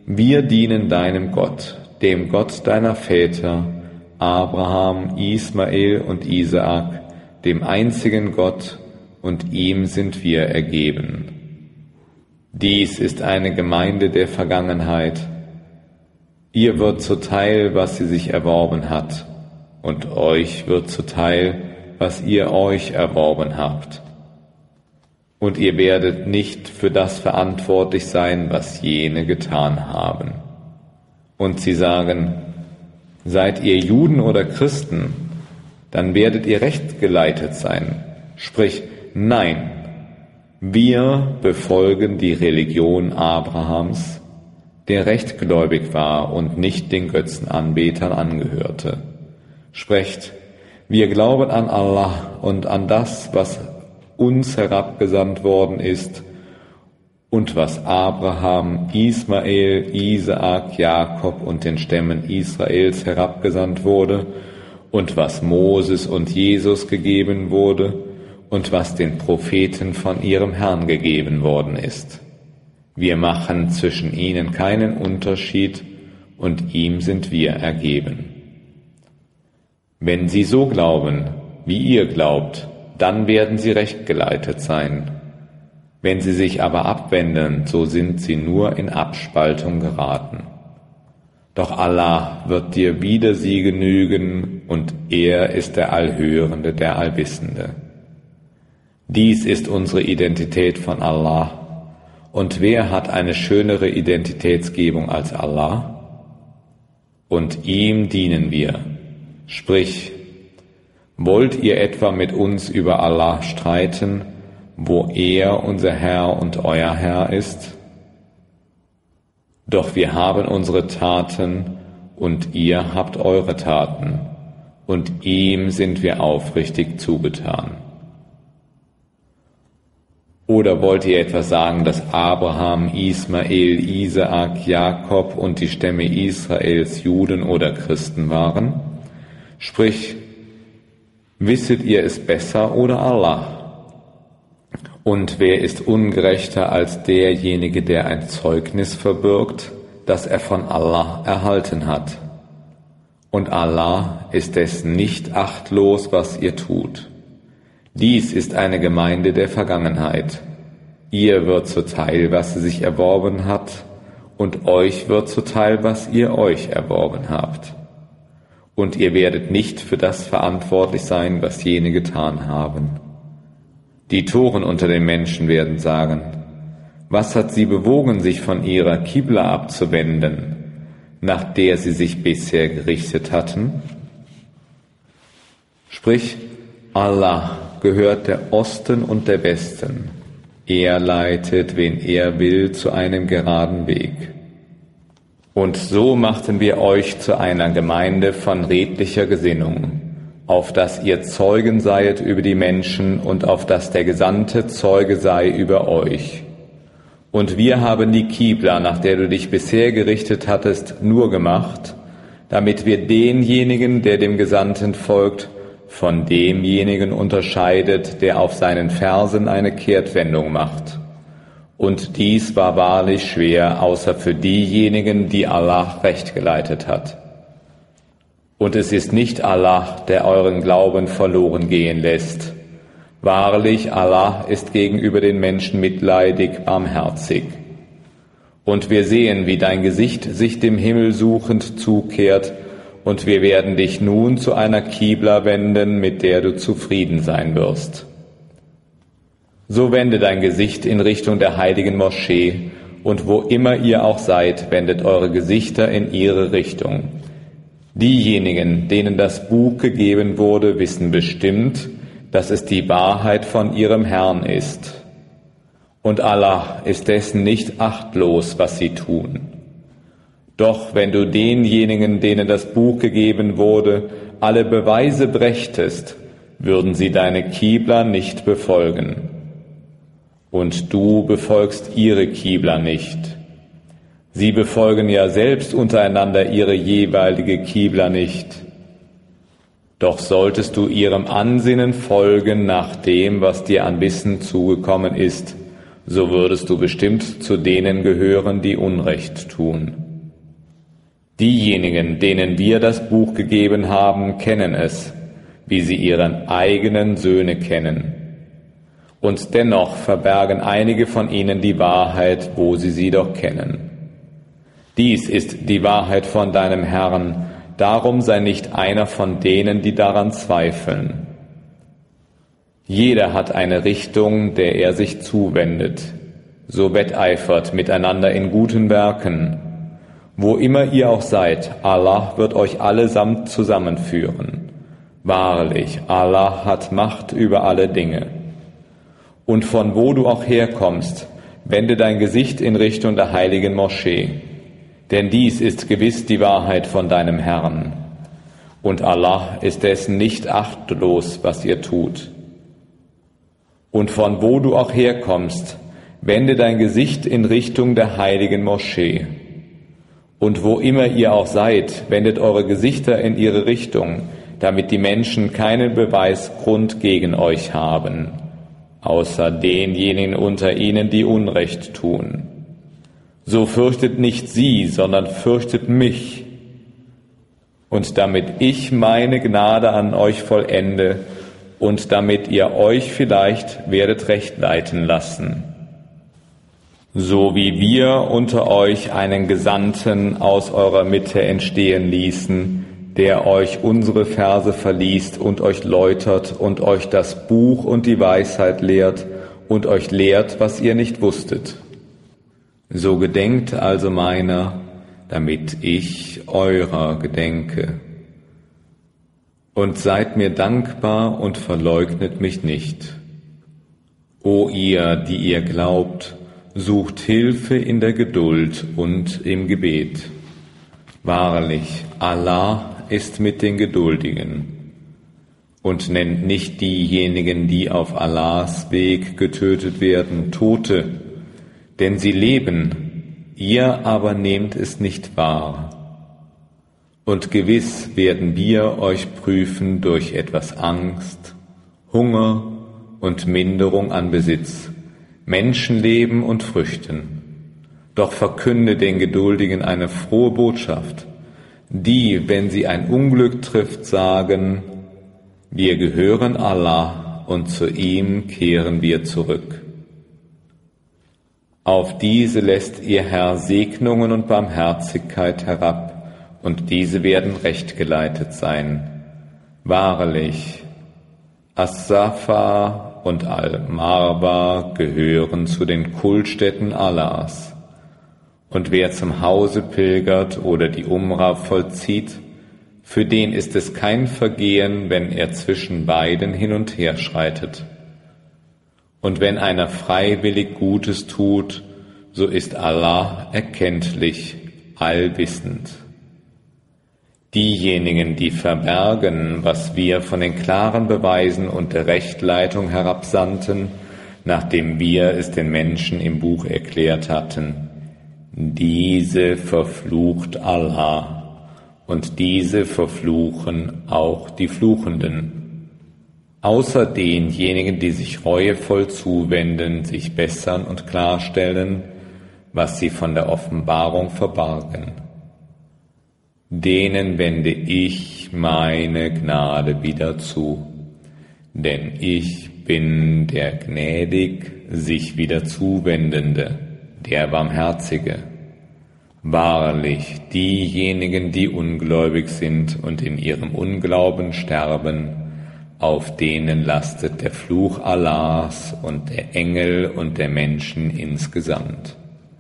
wir dienen deinem Gott, dem Gott deiner Väter, Abraham, Ismael und Isaak, dem einzigen Gott, und ihm sind wir ergeben. Dies ist eine Gemeinde der Vergangenheit. Ihr wird zuteil, was sie sich erworben hat, und euch wird zuteil, was ihr euch erworben habt. Und ihr werdet nicht für das verantwortlich sein, was jene getan haben. Und sie sagen, seid ihr Juden oder Christen, dann werdet ihr rechtgeleitet sein. Sprich, nein, wir befolgen die Religion Abrahams, der rechtgläubig war und nicht den Götzenanbetern angehörte. Sprecht, wir glauben an Allah und an das, was uns herabgesandt worden ist und was Abraham, Ismael, Isaak, Jakob und den Stämmen Israels herabgesandt wurde und was Moses und Jesus gegeben wurde und was den Propheten von ihrem Herrn gegeben worden ist. Wir machen zwischen ihnen keinen Unterschied und ihm sind wir ergeben. Wenn sie so glauben, wie ihr glaubt, dann werden sie rechtgeleitet sein. Wenn sie sich aber abwenden, so sind sie nur in Abspaltung geraten. Doch Allah wird dir wider sie genügen, und er ist der Allhörende, der Allwissende. Dies ist unsere Identität von Allah. Und wer hat eine schönere Identitätsgebung als Allah? Und ihm dienen wir. Sprich, wollt ihr etwa mit uns über Allah streiten, wo er unser Herr und euer Herr ist? Doch wir haben unsere Taten und ihr habt eure Taten, und ihm sind wir aufrichtig zugetan. Oder wollt ihr etwa sagen, dass Abraham, Ismael, Isaak, Jakob und die Stämme Israels Juden oder Christen waren? Sprich, wisset ihr es besser oder Allah? Und wer ist ungerechter als derjenige, der ein Zeugnis verbirgt, das er von Allah erhalten hat? Und Allah ist dessen nicht achtlos, was ihr tut. Dies ist eine Gemeinde der Vergangenheit. Ihr wird zuteil, was sie sich erworben hat, und euch wird zuteil, was ihr euch erworben habt. Und ihr werdet nicht für das verantwortlich sein, was jene getan haben. Die Toren unter den Menschen werden sagen, was hat sie bewogen, sich von ihrer Qibla abzuwenden, nach der sie sich bisher gerichtet hatten? Sprich, Allah gehört der Osten und der Westen. Er leitet, wen er will, zu einem geraden Weg. Und so machten wir euch zu einer Gemeinde von redlicher Gesinnung, auf dass ihr Zeugen seiet über die Menschen und auf dass der Gesandte Zeuge sei über euch. Und wir haben die Qibla, nach der du dich bisher gerichtet hattest, nur gemacht, damit wir denjenigen, der dem Gesandten folgt, von demjenigen unterscheidet, der auf seinen Fersen eine Kehrtwendung macht. Und dies war wahrlich schwer, außer für diejenigen, die Allah recht geleitet hat. Und es ist nicht Allah, der euren Glauben verloren gehen lässt. Wahrlich, Allah ist gegenüber den Menschen mitleidig, barmherzig. Und wir sehen, wie dein Gesicht sich dem Himmel suchend zukehrt, und wir werden dich nun zu einer Qibla wenden, mit der du zufrieden sein wirst. So wende dein Gesicht in Richtung der heiligen Moschee, und wo immer ihr auch seid, wendet eure Gesichter in ihre Richtung. Diejenigen, denen das Buch gegeben wurde, wissen bestimmt, dass es die Wahrheit von ihrem Herrn ist. Und Allah ist dessen nicht achtlos, was sie tun. Doch wenn du denjenigen, denen das Buch gegeben wurde, alle Beweise brächtest, würden sie deine Qibla nicht befolgen. Und du befolgst ihre Qibla nicht. Sie befolgen ja selbst untereinander ihre jeweilige Qibla nicht. Doch solltest du ihrem Ansinnen folgen nach dem, was dir an Wissen zugekommen ist, so würdest du bestimmt zu denen gehören, die Unrecht tun. Diejenigen, denen wir das Buch gegeben haben, kennen es, wie sie ihren eigenen Söhne kennen. Und dennoch verbergen einige von ihnen die Wahrheit, wo sie sie doch kennen. Dies ist die Wahrheit von deinem Herrn, darum sei nicht einer von denen, die daran zweifeln. Jeder hat eine Richtung, der er sich zuwendet. So wetteifert miteinander in guten Werken. Wo immer ihr auch seid, Allah wird euch allesamt zusammenführen. Wahrlich, Allah hat Macht über alle Dinge. Und von wo du auch herkommst, wende dein Gesicht in Richtung der heiligen Moschee. Denn dies ist gewiss die Wahrheit von deinem Herrn. Und Allah ist dessen nicht achtlos, was ihr tut. Und von wo du auch herkommst, wende dein Gesicht in Richtung der heiligen Moschee. Und wo immer ihr auch seid, wendet eure Gesichter in ihre Richtung, damit die Menschen keinen Beweisgrund gegen euch haben, außer denjenigen unter ihnen, die Unrecht tun. So fürchtet nicht sie, sondern fürchtet mich. Und damit ich meine Gnade an euch vollende und damit ihr euch vielleicht werdet recht leiten lassen. So wie wir unter euch einen Gesandten aus eurer Mitte entstehen ließen, der euch unsere Verse verliest und euch läutert und euch das Buch und die Weisheit lehrt und euch lehrt, was ihr nicht wusstet. So gedenkt also meiner, damit ich eurer gedenke. Und seid mir dankbar und verleugnet mich nicht. O ihr, die ihr glaubt, sucht Hilfe in der Geduld und im Gebet. Wahrlich, Allah ist mit den Geduldigen. Und nennt nicht diejenigen, die auf Allahs Weg getötet werden, Tote, denn sie leben, ihr aber nehmt es nicht wahr. Und gewiss werden wir euch prüfen durch etwas Angst, Hunger und Minderung an Besitz, Menschenleben und Früchten. Doch verkünde den Geduldigen eine frohe Botschaft, die, wenn sie ein Unglück trifft, sagen, wir gehören Allah und zu ihm kehren wir zurück. Auf diese lässt ihr Herr Segnungen und Barmherzigkeit herab, und diese werden recht geleitet sein. Wahrlich, As-Safa und Al-Marwa gehören zu den Kultstätten Allahs. Und wer zum Hause pilgert oder die Umrah vollzieht, für den ist es kein Vergehen, wenn er zwischen beiden hin und her schreitet. Und wenn einer freiwillig Gutes tut, so ist Allah erkenntlich, allwissend. Diejenigen, die verbergen, was wir von den klaren Beweisen und der Rechtleitung herabsandten, nachdem wir es den Menschen im Buch erklärt hatten, diese verflucht Allah, und diese verfluchen auch die Fluchenden. Außer denjenigen, die sich reuevoll zuwenden, sich bessern und klarstellen, was sie von der Offenbarung verbargen. Denen wende ich meine Gnade wieder zu, denn ich bin der gnädig sich wieder Zuwendende, der Barmherzige. Wahrlich, diejenigen, die ungläubig sind und in ihrem Unglauben sterben, auf denen lastet der Fluch Allahs und der Engel und der Menschen insgesamt.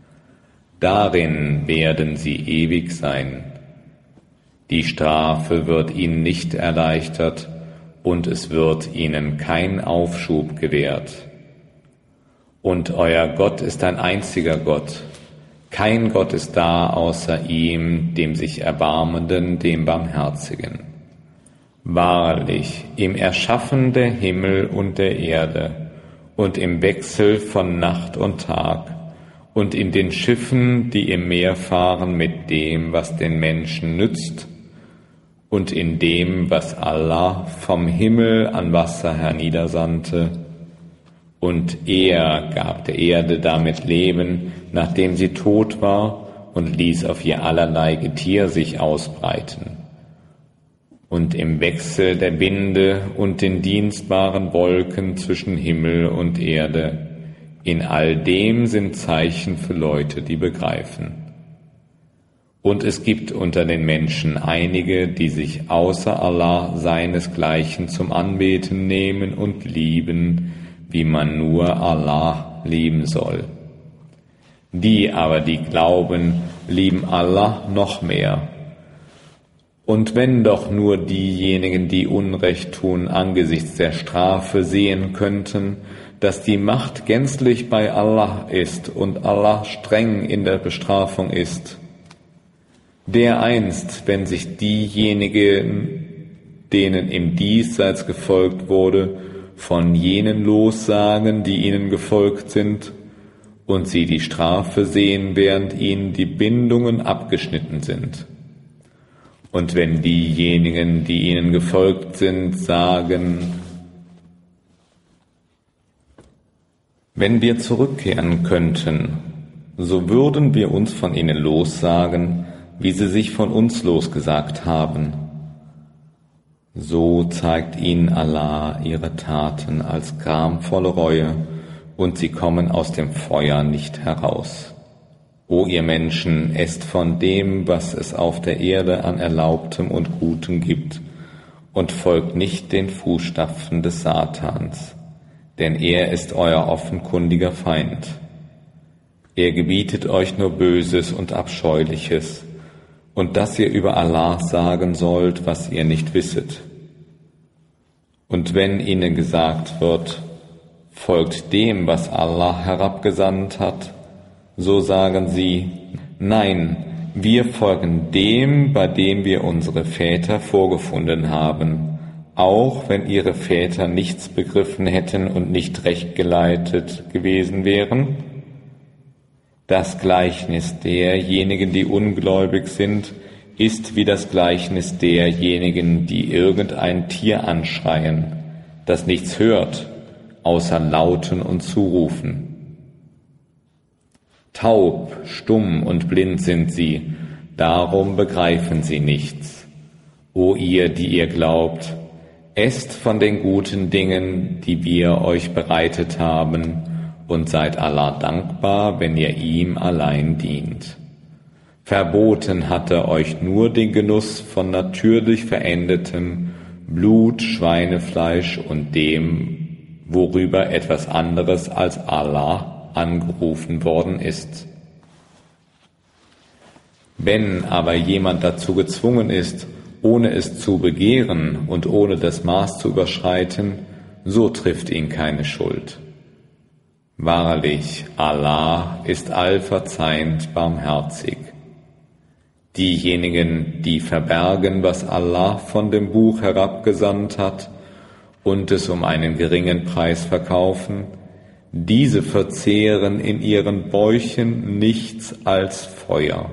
Darin werden sie ewig sein. Die Strafe wird ihnen nicht erleichtert und es wird ihnen kein Aufschub gewährt. Und euer Gott ist ein einziger Gott. Kein Gott ist da außer ihm, dem sich Erbarmenden, dem Barmherzigen. Wahrlich, im Erschaffen der Himmel und der Erde und im Wechsel von Nacht und Tag und in den Schiffen, die im Meer fahren mit dem, was den Menschen nützt, und in dem, was Allah vom Himmel an Wasser herniedersandte, Und er gab der Erde damit Leben, nachdem sie tot war, und ließ auf ihr allerlei Getier sich ausbreiten. Und im Wechsel der Winde und den dienstbaren Wolken zwischen Himmel und Erde, in all dem sind Zeichen für Leute, die begreifen. Und es gibt unter den Menschen einige, die sich außer Allah seinesgleichen zum Anbeten nehmen und lieben, wie man nur Allah lieben soll. Die aber, die glauben, lieben Allah noch mehr. Und wenn doch nur diejenigen, die Unrecht tun, angesichts der Strafe sehen könnten, dass die Macht gänzlich bei Allah ist und Allah streng in der Bestrafung ist. Dereinst, wenn sich diejenigen, denen im Diesseits gefolgt wurde, von jenen lossagen, die ihnen gefolgt sind, und sie die Strafe sehen, während ihnen die Bindungen abgeschnitten sind. Und wenn diejenigen, die ihnen gefolgt sind, sagen, wenn wir zurückkehren könnten, so würden wir uns von ihnen lossagen, wie sie sich von uns losgesagt haben. So zeigt ihnen Allah ihre Taten als gramvolle Reue, und sie kommen aus dem Feuer nicht heraus. O ihr Menschen, esst von dem, was es auf der Erde an Erlaubtem und Gutem gibt, und folgt nicht den Fußstapfen des Satans, denn er ist euer offenkundiger Feind. Er gebietet euch nur Böses und Abscheuliches, und dass ihr über Allah sagen sollt, was ihr nicht wisset. Und wenn ihnen gesagt wird, folgt dem, was Allah herabgesandt hat, so sagen sie, nein, wir folgen dem, bei dem wir unsere Väter vorgefunden haben, auch wenn ihre Väter nichts begriffen hätten und nicht recht geleitet gewesen wären. Das Gleichnis derjenigen, die ungläubig sind, ist wie das Gleichnis derjenigen, die irgendein Tier anschreien, das nichts hört, außer Lauten und Zurufen. Taub, stumm und blind sind sie, darum begreifen sie nichts. O ihr, die ihr glaubt, esst von den guten Dingen, die wir euch bereitet haben, und seid Allah dankbar, wenn ihr ihm allein dient. Verboten hat er euch nur den Genuss von natürlich verendetem Blut, Schweinefleisch und dem, worüber etwas anderes als Allah angerufen worden ist. Wenn aber jemand dazu gezwungen ist, ohne es zu begehren und ohne das Maß zu überschreiten, so trifft ihn keine Schuld. Wahrlich, Allah ist allverzeihend barmherzig. Diejenigen, die verbergen, was Allah von dem Buch herabgesandt hat und es um einen geringen Preis verkaufen, diese verzehren in ihren Bäuchen nichts als Feuer.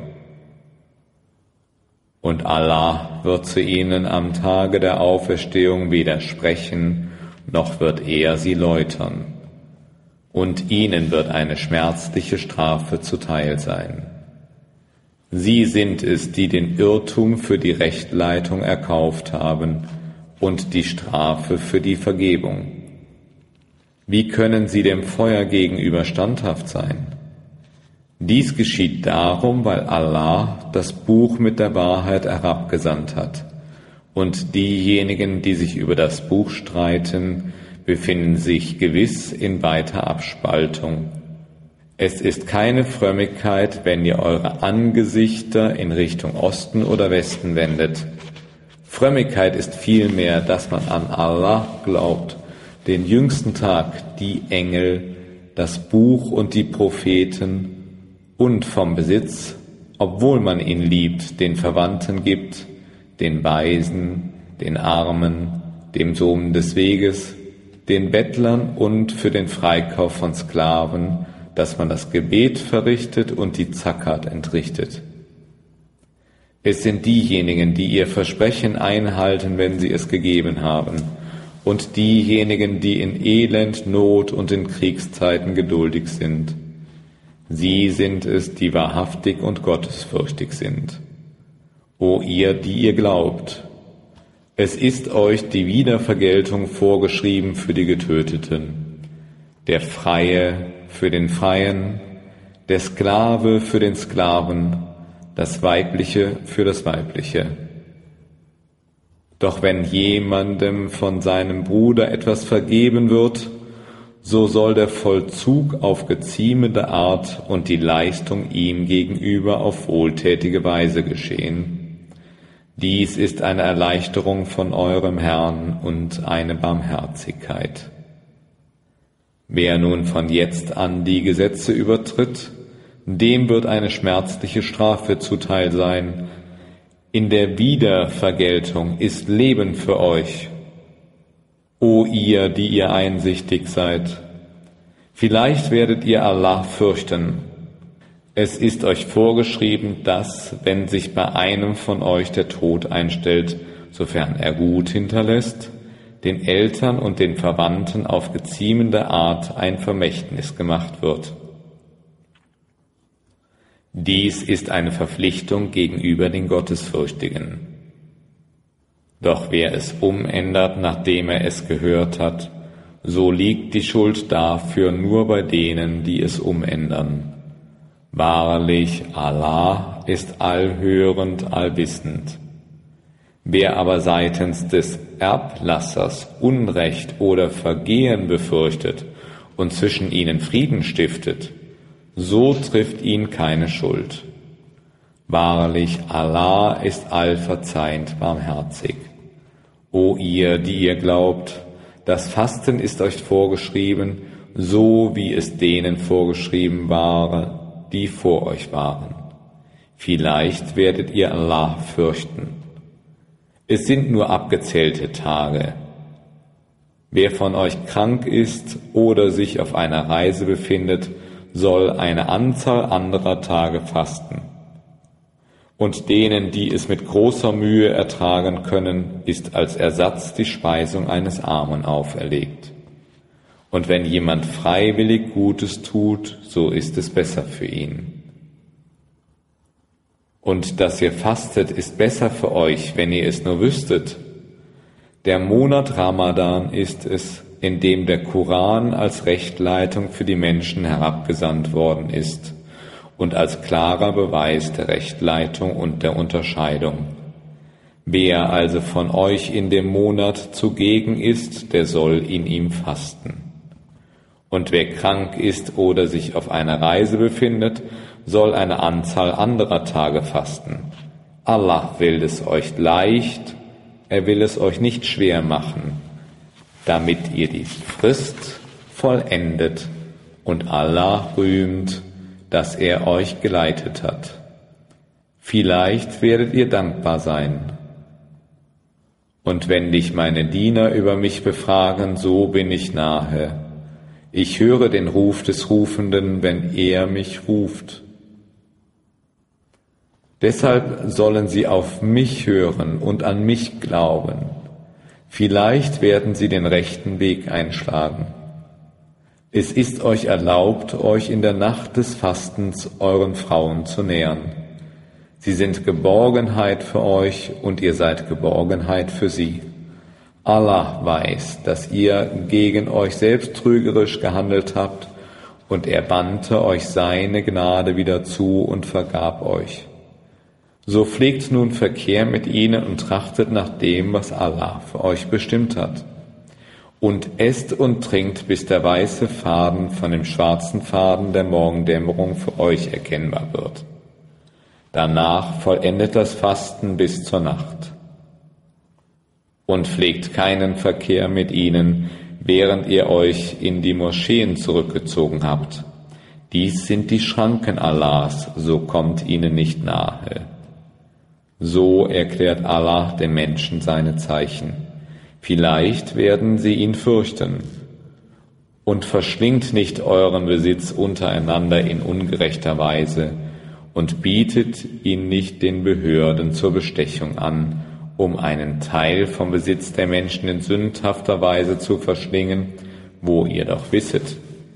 Und Allah wird zu ihnen am Tage der Auferstehung weder sprechen, noch wird er sie läutern. Und ihnen wird eine schmerzliche Strafe zuteil sein. Sie sind es, die den Irrtum für die Rechtleitung erkauft haben und die Strafe für die Vergebung. Wie können sie dem Feuer gegenüber standhaft sein? Dies geschieht darum, weil Allah das Buch mit der Wahrheit herabgesandt hat. Und diejenigen, die sich über das Buch streiten, befinden sich gewiss in weiter Abspaltung. Es ist keine Frömmigkeit, wenn ihr eure Angesichter in Richtung Osten oder Westen wendet. Frömmigkeit ist vielmehr, dass man an Allah glaubt, den jüngsten Tag, die Engel, das Buch und die Propheten und vom Besitz, obwohl man ihn liebt, den Verwandten gibt, den Waisen, den Armen, dem Sohn des Weges, den Bettlern und für den Freikauf von Sklaven, dass man das Gebet verrichtet und die Zakat entrichtet. Es sind diejenigen, die ihr Versprechen einhalten, wenn sie es gegeben haben, und diejenigen, die in Elend, Not und in Kriegszeiten geduldig sind. Sie sind es, die wahrhaftig und gottesfürchtig sind. O ihr, die ihr glaubt, es ist euch die Wiedervergeltung vorgeschrieben für die Getöteten, der Freie für den Freien, der Sklave für den Sklaven, das Weibliche für das Weibliche. Doch wenn jemandem von seinem Bruder etwas vergeben wird, so soll der Vollzug auf geziemende Art und die Leistung ihm gegenüber auf wohltätige Weise geschehen. Dies ist eine Erleichterung von eurem Herrn und eine Barmherzigkeit. Wer nun von jetzt an die Gesetze übertritt, dem wird eine schmerzliche Strafe zuteil sein. In der Wiedervergeltung ist Leben für euch, o ihr, die ihr einsichtig seid. Vielleicht werdet ihr Allah fürchten. Es ist euch vorgeschrieben, dass, wenn sich bei einem von euch der Tod einstellt, sofern er Gut hinterlässt, den Eltern und den Verwandten auf geziemende Art ein Vermächtnis gemacht wird. Dies ist eine Verpflichtung gegenüber den Gottesfürchtigen. Doch wer es umändert, nachdem er es gehört hat, so liegt die Schuld dafür nur bei denen, die es umändern. Wahrlich, Allah ist allhörend, allwissend. Wer aber seitens des Erblassers Unrecht oder Vergehen befürchtet und zwischen ihnen Frieden stiftet, so trifft ihn keine Schuld. Wahrlich, Allah ist allverzeihend barmherzig. O ihr, die ihr glaubt, das Fasten ist euch vorgeschrieben, so wie es denen vorgeschrieben war, die vor euch waren. Vielleicht werdet ihr Allah fürchten. Es sind nur abgezählte Tage. Wer von euch krank ist oder sich auf einer Reise befindet, soll eine Anzahl anderer Tage fasten. Und denen, die es mit großer Mühe ertragen können, ist als Ersatz die Speisung eines Armen auferlegt. Und wenn jemand freiwillig Gutes tut, so ist es besser für ihn. Und dass ihr fastet, ist besser für euch, wenn ihr es nur wüsstet. Der Monat Ramadan ist es, in dem der Koran als Rechtleitung für die Menschen herabgesandt worden ist und als klarer Beweis der Rechtleitung und der Unterscheidung. Wer also von euch in dem Monat zugegen ist, der soll in ihm fasten. Und wer krank ist oder sich auf einer Reise befindet, soll eine Anzahl anderer Tage fasten. Allah will es euch leicht, er will es euch nicht schwer machen, damit ihr die Frist vollendet und Allah rühmt, dass er euch geleitet hat. Vielleicht werdet ihr dankbar sein. Und wenn dich meine Diener über mich befragen, so bin ich nahe. Ich höre den Ruf des Rufenden, wenn er mich ruft. Deshalb sollen sie auf mich hören und an mich glauben. Vielleicht werden sie den rechten Weg einschlagen. Es ist euch erlaubt, euch in der Nacht des Fastens euren Frauen zu nähern. Sie sind Geborgenheit für euch und ihr seid Geborgenheit für sie. Allah weiß, dass ihr gegen euch selbst trügerisch gehandelt habt, und er bannte euch seine Gnade wieder zu und vergab euch. So pflegt nun Verkehr mit ihnen und trachtet nach dem, was Allah für euch bestimmt hat. Und esst und trinkt, bis der weiße Faden von dem schwarzen Faden der Morgendämmerung für euch erkennbar wird. Danach vollendet das Fasten bis zur Nacht. Und pflegt keinen Verkehr mit ihnen, während ihr euch in die Moscheen zurückgezogen habt. Dies sind die Schranken Allahs, so kommt ihnen nicht nahe. So erklärt Allah den Menschen seine Zeichen. Vielleicht werden sie ihn fürchten. Und verschlingt nicht euren Besitz untereinander in ungerechter Weise und bietet ihn nicht den Behörden zur Bestechung an um einen Teil vom Besitz der Menschen in sündhafter Weise zu verschlingen, wo ihr doch wisset.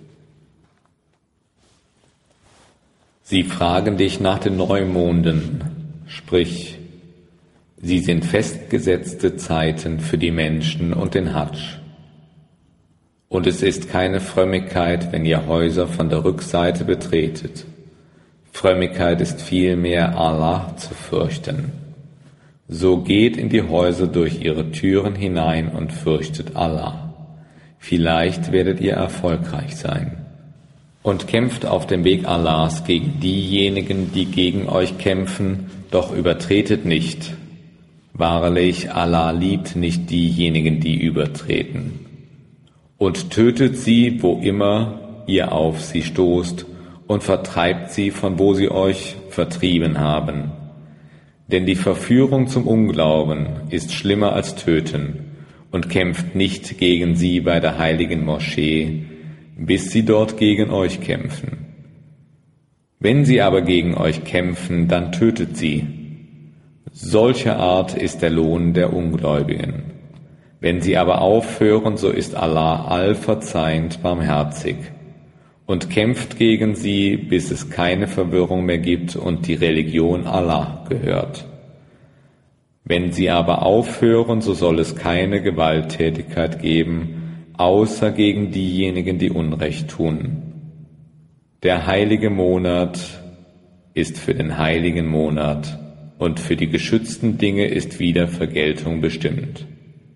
Sie fragen dich nach den Neumonden, sprich, sie sind festgesetzte Zeiten für die Menschen und den Hadsch. Und es ist keine Frömmigkeit, wenn ihr Häuser von der Rückseite betretet. Frömmigkeit ist vielmehr Allah zu fürchten. So geht in die Häuser durch ihre Türen hinein und fürchtet Allah. Vielleicht werdet ihr erfolgreich sein. Und kämpft auf dem Weg Allahs gegen diejenigen, die gegen euch kämpfen, doch übertretet nicht. Wahrlich, Allah liebt nicht diejenigen, die übertreten. Und tötet sie, wo immer ihr auf sie stoßt, und vertreibt sie, von wo sie euch vertrieben haben. Denn die Verführung zum Unglauben ist schlimmer als Töten, und kämpft nicht gegen sie bei der heiligen Moschee, bis sie dort gegen euch kämpfen. Wenn sie aber gegen euch kämpfen, dann tötet sie. Solche Art ist der Lohn der Ungläubigen. Wenn sie aber aufhören, so ist Allah allverzeihend barmherzig und kämpft gegen sie, bis es keine Verwirrung mehr gibt und die Religion Allah gehört. Wenn sie aber aufhören, so soll es keine Gewalttätigkeit geben, außer gegen diejenigen, die Unrecht tun. Der heilige Monat ist für den heiligen Monat und für die geschützten Dinge ist wieder Vergeltung bestimmt.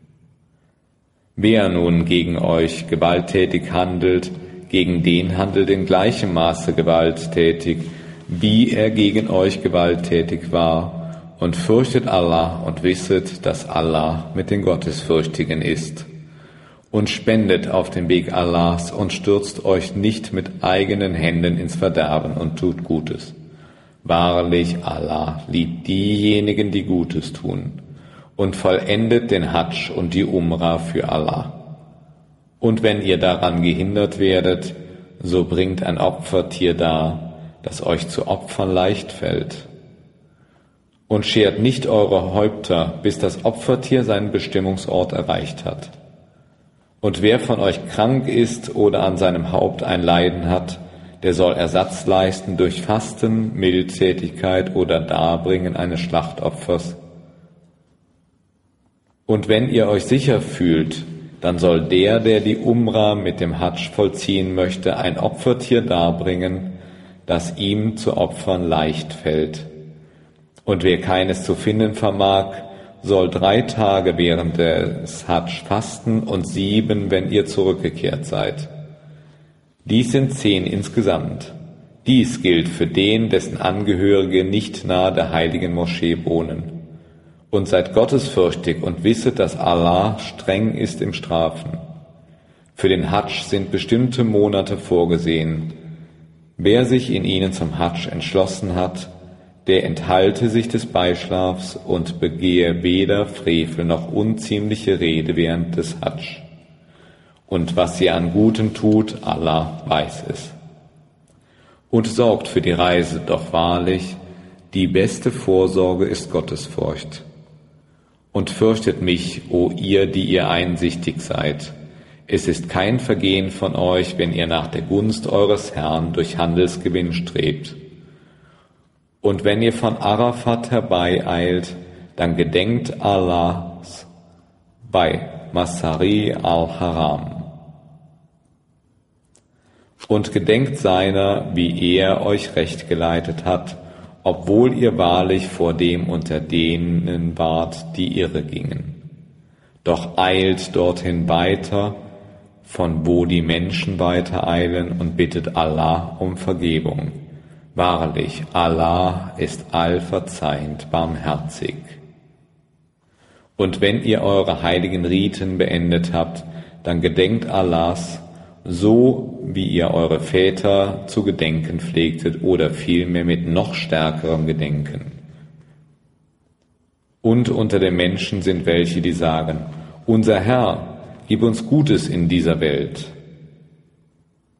Wer nun gegen euch gewalttätig handelt, gegen den handelt in gleichem Maße gewalttätig, wie er gegen euch gewalttätig war, und fürchtet Allah und wisset, dass Allah mit den Gottesfürchtigen ist. Und spendet auf dem Weg Allahs und stürzt euch nicht mit eigenen Händen ins Verderben und tut Gutes. Wahrlich, Allah liebt diejenigen, die Gutes tun, und vollendet den Hadsch und die Umrah für Allah. Und wenn ihr daran gehindert werdet, so bringt ein Opfertier dar, das euch zu opfern leicht fällt. Und schert nicht eure Häupter, bis das Opfertier seinen Bestimmungsort erreicht hat. Und wer von euch krank ist oder an seinem Haupt ein Leiden hat, der soll Ersatz leisten durch Fasten, Mildtätigkeit oder Darbringen eines Schlachtopfers. Und wenn ihr euch sicher fühlt, dann soll der, der die Umrah mit dem Hadsch vollziehen möchte, ein Opfertier darbringen, das ihm zu opfern leicht fällt. Und wer keines zu finden vermag, soll drei Tage während des Hadsch fasten und sieben, wenn ihr zurückgekehrt seid. Dies sind zehn insgesamt. Dies gilt für den, dessen Angehörige nicht nahe der heiligen Moschee wohnen. Und seid gottesfürchtig und wisset, dass Allah streng ist im Strafen. Für den Hadsch sind bestimmte Monate vorgesehen. Wer sich in ihnen zum Hadsch entschlossen hat, der enthalte sich des Beischlafs und begehe weder Frevel noch unziemliche Rede während des Hadsch. Und was ihr an Gutem tut, Allah weiß es. Und sorgt für die Reise, doch wahrlich, die beste Vorsorge ist Gottesfurcht. Und fürchtet mich, o ihr, die ihr einsichtig seid. Es ist kein Vergehen von euch, wenn ihr nach der Gunst eures Herrn durch Handelsgewinn strebt. Und wenn ihr von Arafat herbeieilt, dann gedenkt Allahs bei Masari al-Haram. Und gedenkt seiner, wie er euch recht geleitet hat, obwohl ihr wahrlich vor dem unter denen wart, die irre gingen. Doch eilt dorthin weiter, von wo die Menschen weiter eilen, und bittet Allah um Vergebung. Wahrlich, Allah ist allverzeihend barmherzig. Und wenn ihr eure heiligen Riten beendet habt, dann gedenkt Allahs, so wie ihr eure Väter zu gedenken pflegtet oder vielmehr mit noch stärkerem Gedenken. Und unter den Menschen sind welche, die sagen, unser Herr, gib uns Gutes in dieser Welt.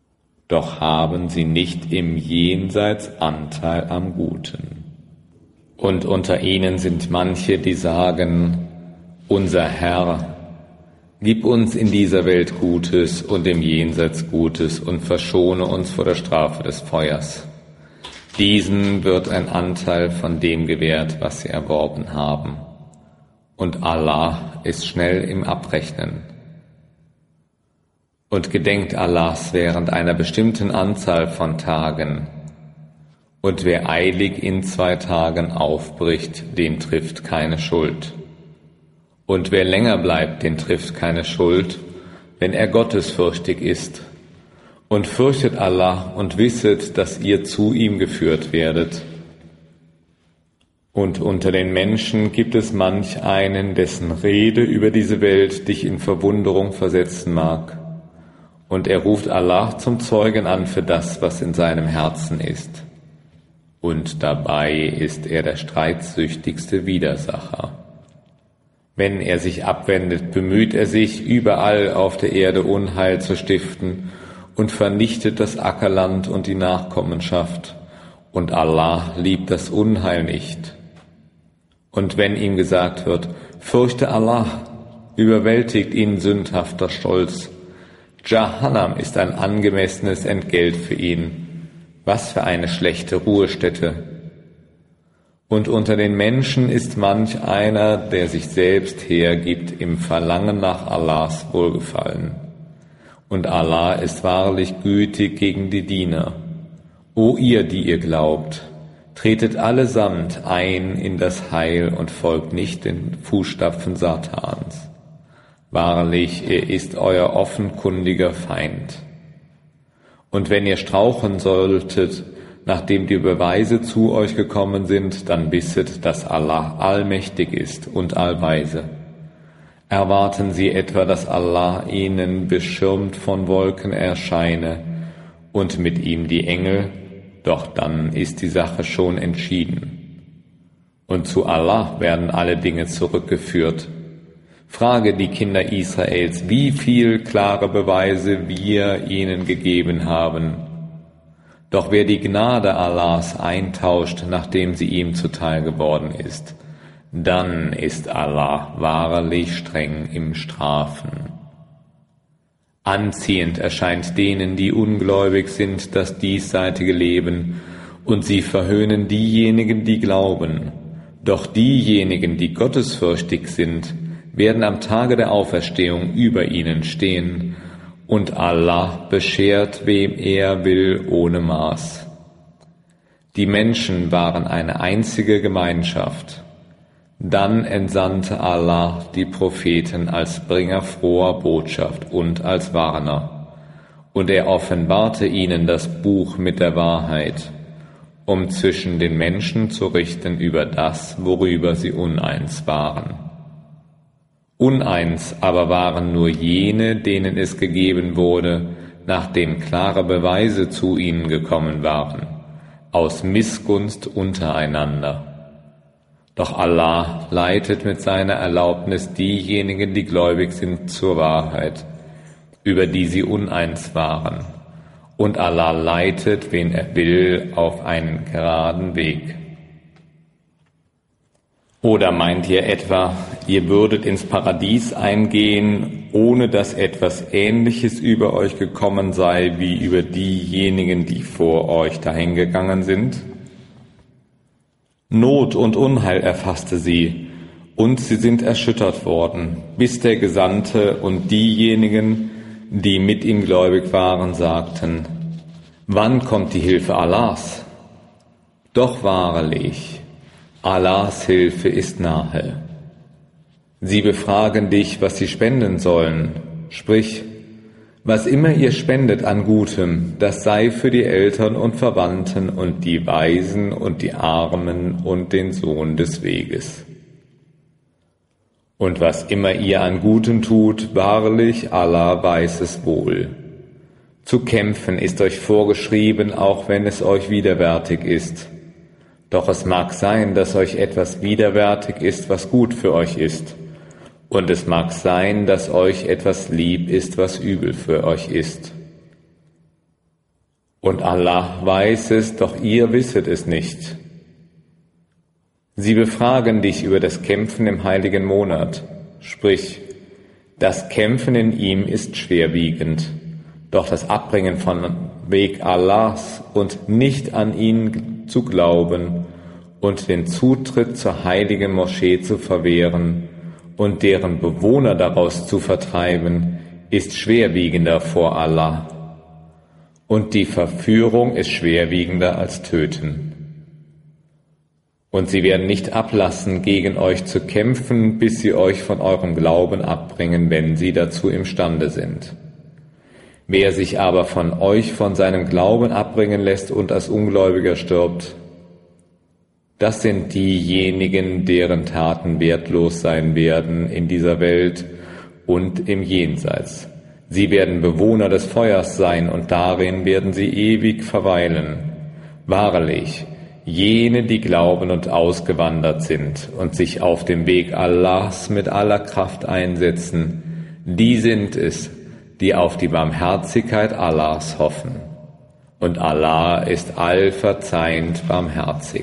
Doch haben sie nicht im Jenseits Anteil am Guten. Und unter ihnen sind manche, die sagen, unser Herr, gib uns in dieser Welt Gutes und im Jenseits Gutes und verschone uns vor der Strafe des Feuers. Diesen wird ein Anteil von dem gewährt, was sie erworben haben. Und Allah ist schnell im Abrechnen. Und gedenkt Allahs während einer bestimmten Anzahl von Tagen. Und wer eilig in zwei Tagen aufbricht, den trifft keine Schuld. Und wer länger bleibt, den trifft keine Schuld, wenn er gottesfürchtig ist. Und fürchtet Allah und wisset, dass ihr zu ihm geführt werdet. Und unter den Menschen gibt es manch einen, dessen Rede über diese Welt dich in Verwunderung versetzen mag. Und er ruft Allah zum Zeugen an für das, was in seinem Herzen ist. Und dabei ist er der streitsüchtigste Widersacher. Wenn er sich abwendet, bemüht er sich, überall auf der Erde Unheil zu stiften und vernichtet das Ackerland und die Nachkommenschaft. Und Allah liebt das Unheil nicht. Und wenn ihm gesagt wird, fürchte Allah, überwältigt ihn sündhafter Stolz. Jahannam ist ein angemessenes Entgelt für ihn. Was für eine schlechte Ruhestätte. Und unter den Menschen ist manch einer, der sich selbst hergibt im Verlangen nach Allahs Wohlgefallen. Und Allah ist wahrlich gütig gegen die Diener. O ihr, die ihr glaubt, tretet allesamt ein in das Heil und folgt nicht den Fußstapfen Satans. Wahrlich, er ist euer offenkundiger Feind. Und wenn ihr strauchen solltet, nachdem die Beweise zu euch gekommen sind, dann wisset, dass Allah allmächtig ist und allweise. Erwarten sie etwa, dass Allah ihnen beschirmt von Wolken erscheine und mit ihm die Engel, doch dann ist die Sache schon entschieden. Und zu Allah werden alle Dinge zurückgeführt. Frage die Kinder Israels, wie viel klare Beweise wir ihnen gegeben haben. Doch wer die Gnade Allahs eintauscht, nachdem sie ihm zuteil geworden ist, dann ist Allah wahrlich streng im Strafen. Anziehend erscheint denen, die ungläubig sind, das diesseitige Leben, und sie verhöhnen diejenigen, die glauben. Doch diejenigen, die gottesfürchtig sind, werden am Tage der Auferstehung über ihnen stehen, und Allah beschert, wem er will, ohne Maß. Die Menschen waren eine einzige Gemeinschaft. Dann entsandte Allah die Propheten als Bringer froher Botschaft und als Warner, und er offenbarte ihnen das Buch mit der Wahrheit, um zwischen den Menschen zu richten über das, worüber sie uneins waren. Uneins aber waren nur jene, denen es gegeben wurde, nachdem klare Beweise zu ihnen gekommen waren, aus Missgunst untereinander. Doch Allah leitet mit seiner Erlaubnis diejenigen, die gläubig sind, zur Wahrheit, über die sie uneins waren. Und Allah leitet, wen er will, auf einen geraden Weg. Oder meint ihr etwa, ihr würdet ins Paradies eingehen, ohne dass etwas Ähnliches über euch gekommen sei, wie über diejenigen, die vor euch dahingegangen sind? Not und Unheil erfasste sie, und sie sind erschüttert worden, bis der Gesandte und diejenigen, die mit ihm gläubig waren, sagten, wann kommt die Hilfe Allahs? Doch wahrlich, Allahs Hilfe ist nahe. Sie befragen dich, was sie spenden sollen. Sprich, was immer ihr spendet an Gutem, das sei für die Eltern und Verwandten und die Waisen und die Armen und den Sohn des Weges. Und was immer ihr an Gutem tut, wahrlich, Allah weiß es wohl. Zu kämpfen ist euch vorgeschrieben, auch wenn es euch widerwärtig ist. Doch es mag sein, dass euch etwas widerwärtig ist, was gut für euch ist. Und es mag sein, dass euch etwas lieb ist, was übel für euch ist. Und Allah weiß es, doch ihr wisset es nicht. Sie befragen dich über das Kämpfen im heiligen Monat. Sprich, das Kämpfen in ihm ist schwerwiegend, doch das Abbringen von Weg Allahs und nicht an ihn zu glauben und den Zutritt zur heiligen Moschee zu verwehren und deren Bewohner daraus zu vertreiben, ist schwerwiegender vor Allah. Und die Verführung ist schwerwiegender als Töten. Und sie werden nicht ablassen, gegen euch zu kämpfen, bis sie euch von eurem Glauben abbringen, wenn sie dazu imstande sind. Wer sich aber von euch von seinem Glauben abbringen lässt und als Ungläubiger stirbt, das sind diejenigen, deren Taten wertlos sein werden in dieser Welt und im Jenseits. Sie werden Bewohner des Feuers sein und darin werden sie ewig verweilen. Wahrlich, jene, die glauben und ausgewandert sind und sich auf dem Weg Allahs mit aller Kraft einsetzen, die sind es, die auf die Barmherzigkeit Allahs hoffen. Und Allah ist allverzeihend barmherzig.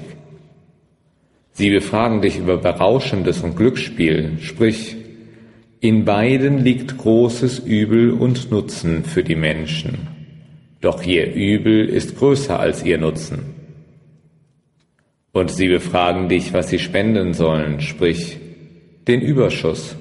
Sie befragen dich über Berauschendes und Glücksspiel, sprich, in beiden liegt großes Übel und Nutzen für die Menschen. Doch ihr Übel ist größer als ihr Nutzen. Und sie befragen dich, was sie spenden sollen, sprich, den Überschuss.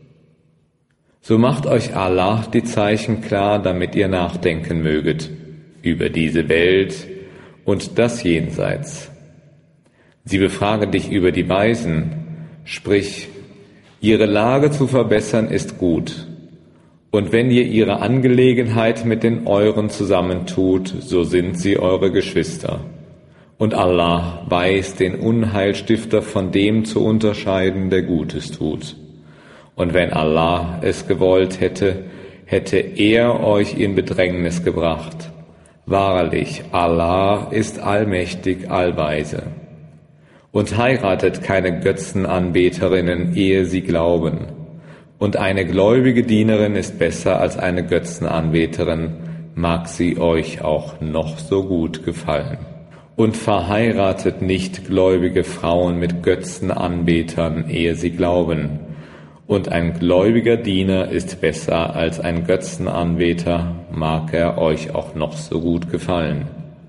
So macht euch Allah die Zeichen klar, damit ihr nachdenken möget über diese Welt und das Jenseits. Sie befragen dich über die Weisen, sprich, ihre Lage zu verbessern ist gut. Und wenn ihr ihre Angelegenheit mit den euren zusammentut, so sind sie eure Geschwister. Und Allah weiß den Unheilstifter von dem zu unterscheiden, der Gutes tut. Und wenn Allah es gewollt hätte, hätte er euch in Bedrängnis gebracht. Wahrlich, Allah ist allmächtig, allweise. Und heiratet keine Götzenanbeterinnen, ehe sie glauben. Und eine gläubige Dienerin ist besser als eine Götzenanbeterin, mag sie euch auch noch so gut gefallen. Und verheiratet nicht gläubige Frauen mit Götzenanbetern, ehe sie glauben. Und ein gläubiger Diener ist besser als ein Götzenanbeter, mag er euch auch noch so gut gefallen.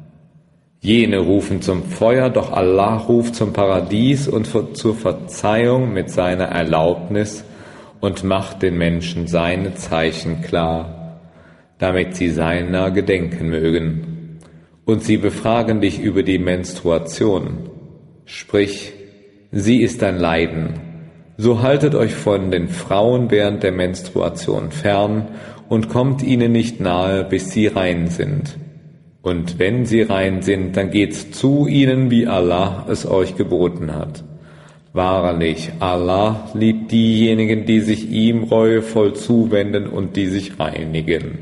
Jene rufen zum Feuer, doch Allah ruft zum Paradies und zur Verzeihung mit seiner Erlaubnis und macht den Menschen seine Zeichen klar, damit sie seiner gedenken mögen. Und sie befragen dich über die Menstruation. Sprich, sie ist ein Leiden. So haltet euch von den Frauen während der Menstruation fern und kommt ihnen nicht nahe, bis sie rein sind. Und wenn sie rein sind, dann geht's zu ihnen, wie Allah es euch geboten hat. Wahrlich, Allah liebt diejenigen, die sich ihm reuevoll zuwenden und die sich reinigen.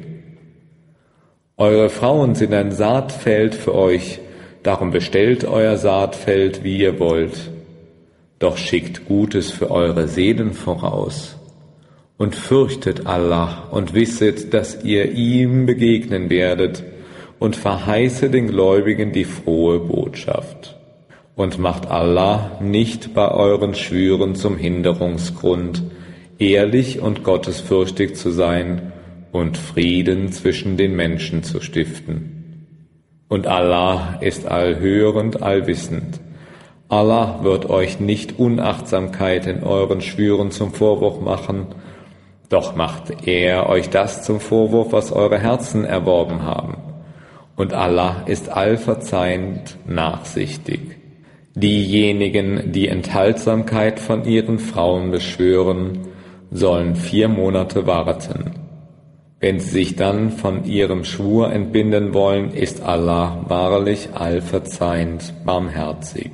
Eure Frauen sind ein Saatfeld für euch, darum bestellt euer Saatfeld, wie ihr wollt. Doch schickt Gutes für eure Seelen voraus. Und fürchtet Allah und wisset, dass ihr ihm begegnen werdet, und verheiße den Gläubigen die frohe Botschaft. Und macht Allah nicht bei euren Schwüren zum Hinderungsgrund, ehrlich und gottesfürchtig zu sein und Frieden zwischen den Menschen zu stiften. Und Allah ist allhörend, allwissend. Allah wird euch nicht Unachtsamkeit in euren Schwüren zum Vorwurf machen, doch macht er euch das zum Vorwurf, was eure Herzen erworben haben. Und Allah ist allverzeihend, nachsichtig. Diejenigen, die Enthaltsamkeit von ihren Frauen beschwören, sollen vier Monate warten. Wenn sie sich dann von ihrem Schwur entbinden wollen, ist Allah wahrlich allverzeihend, barmherzig.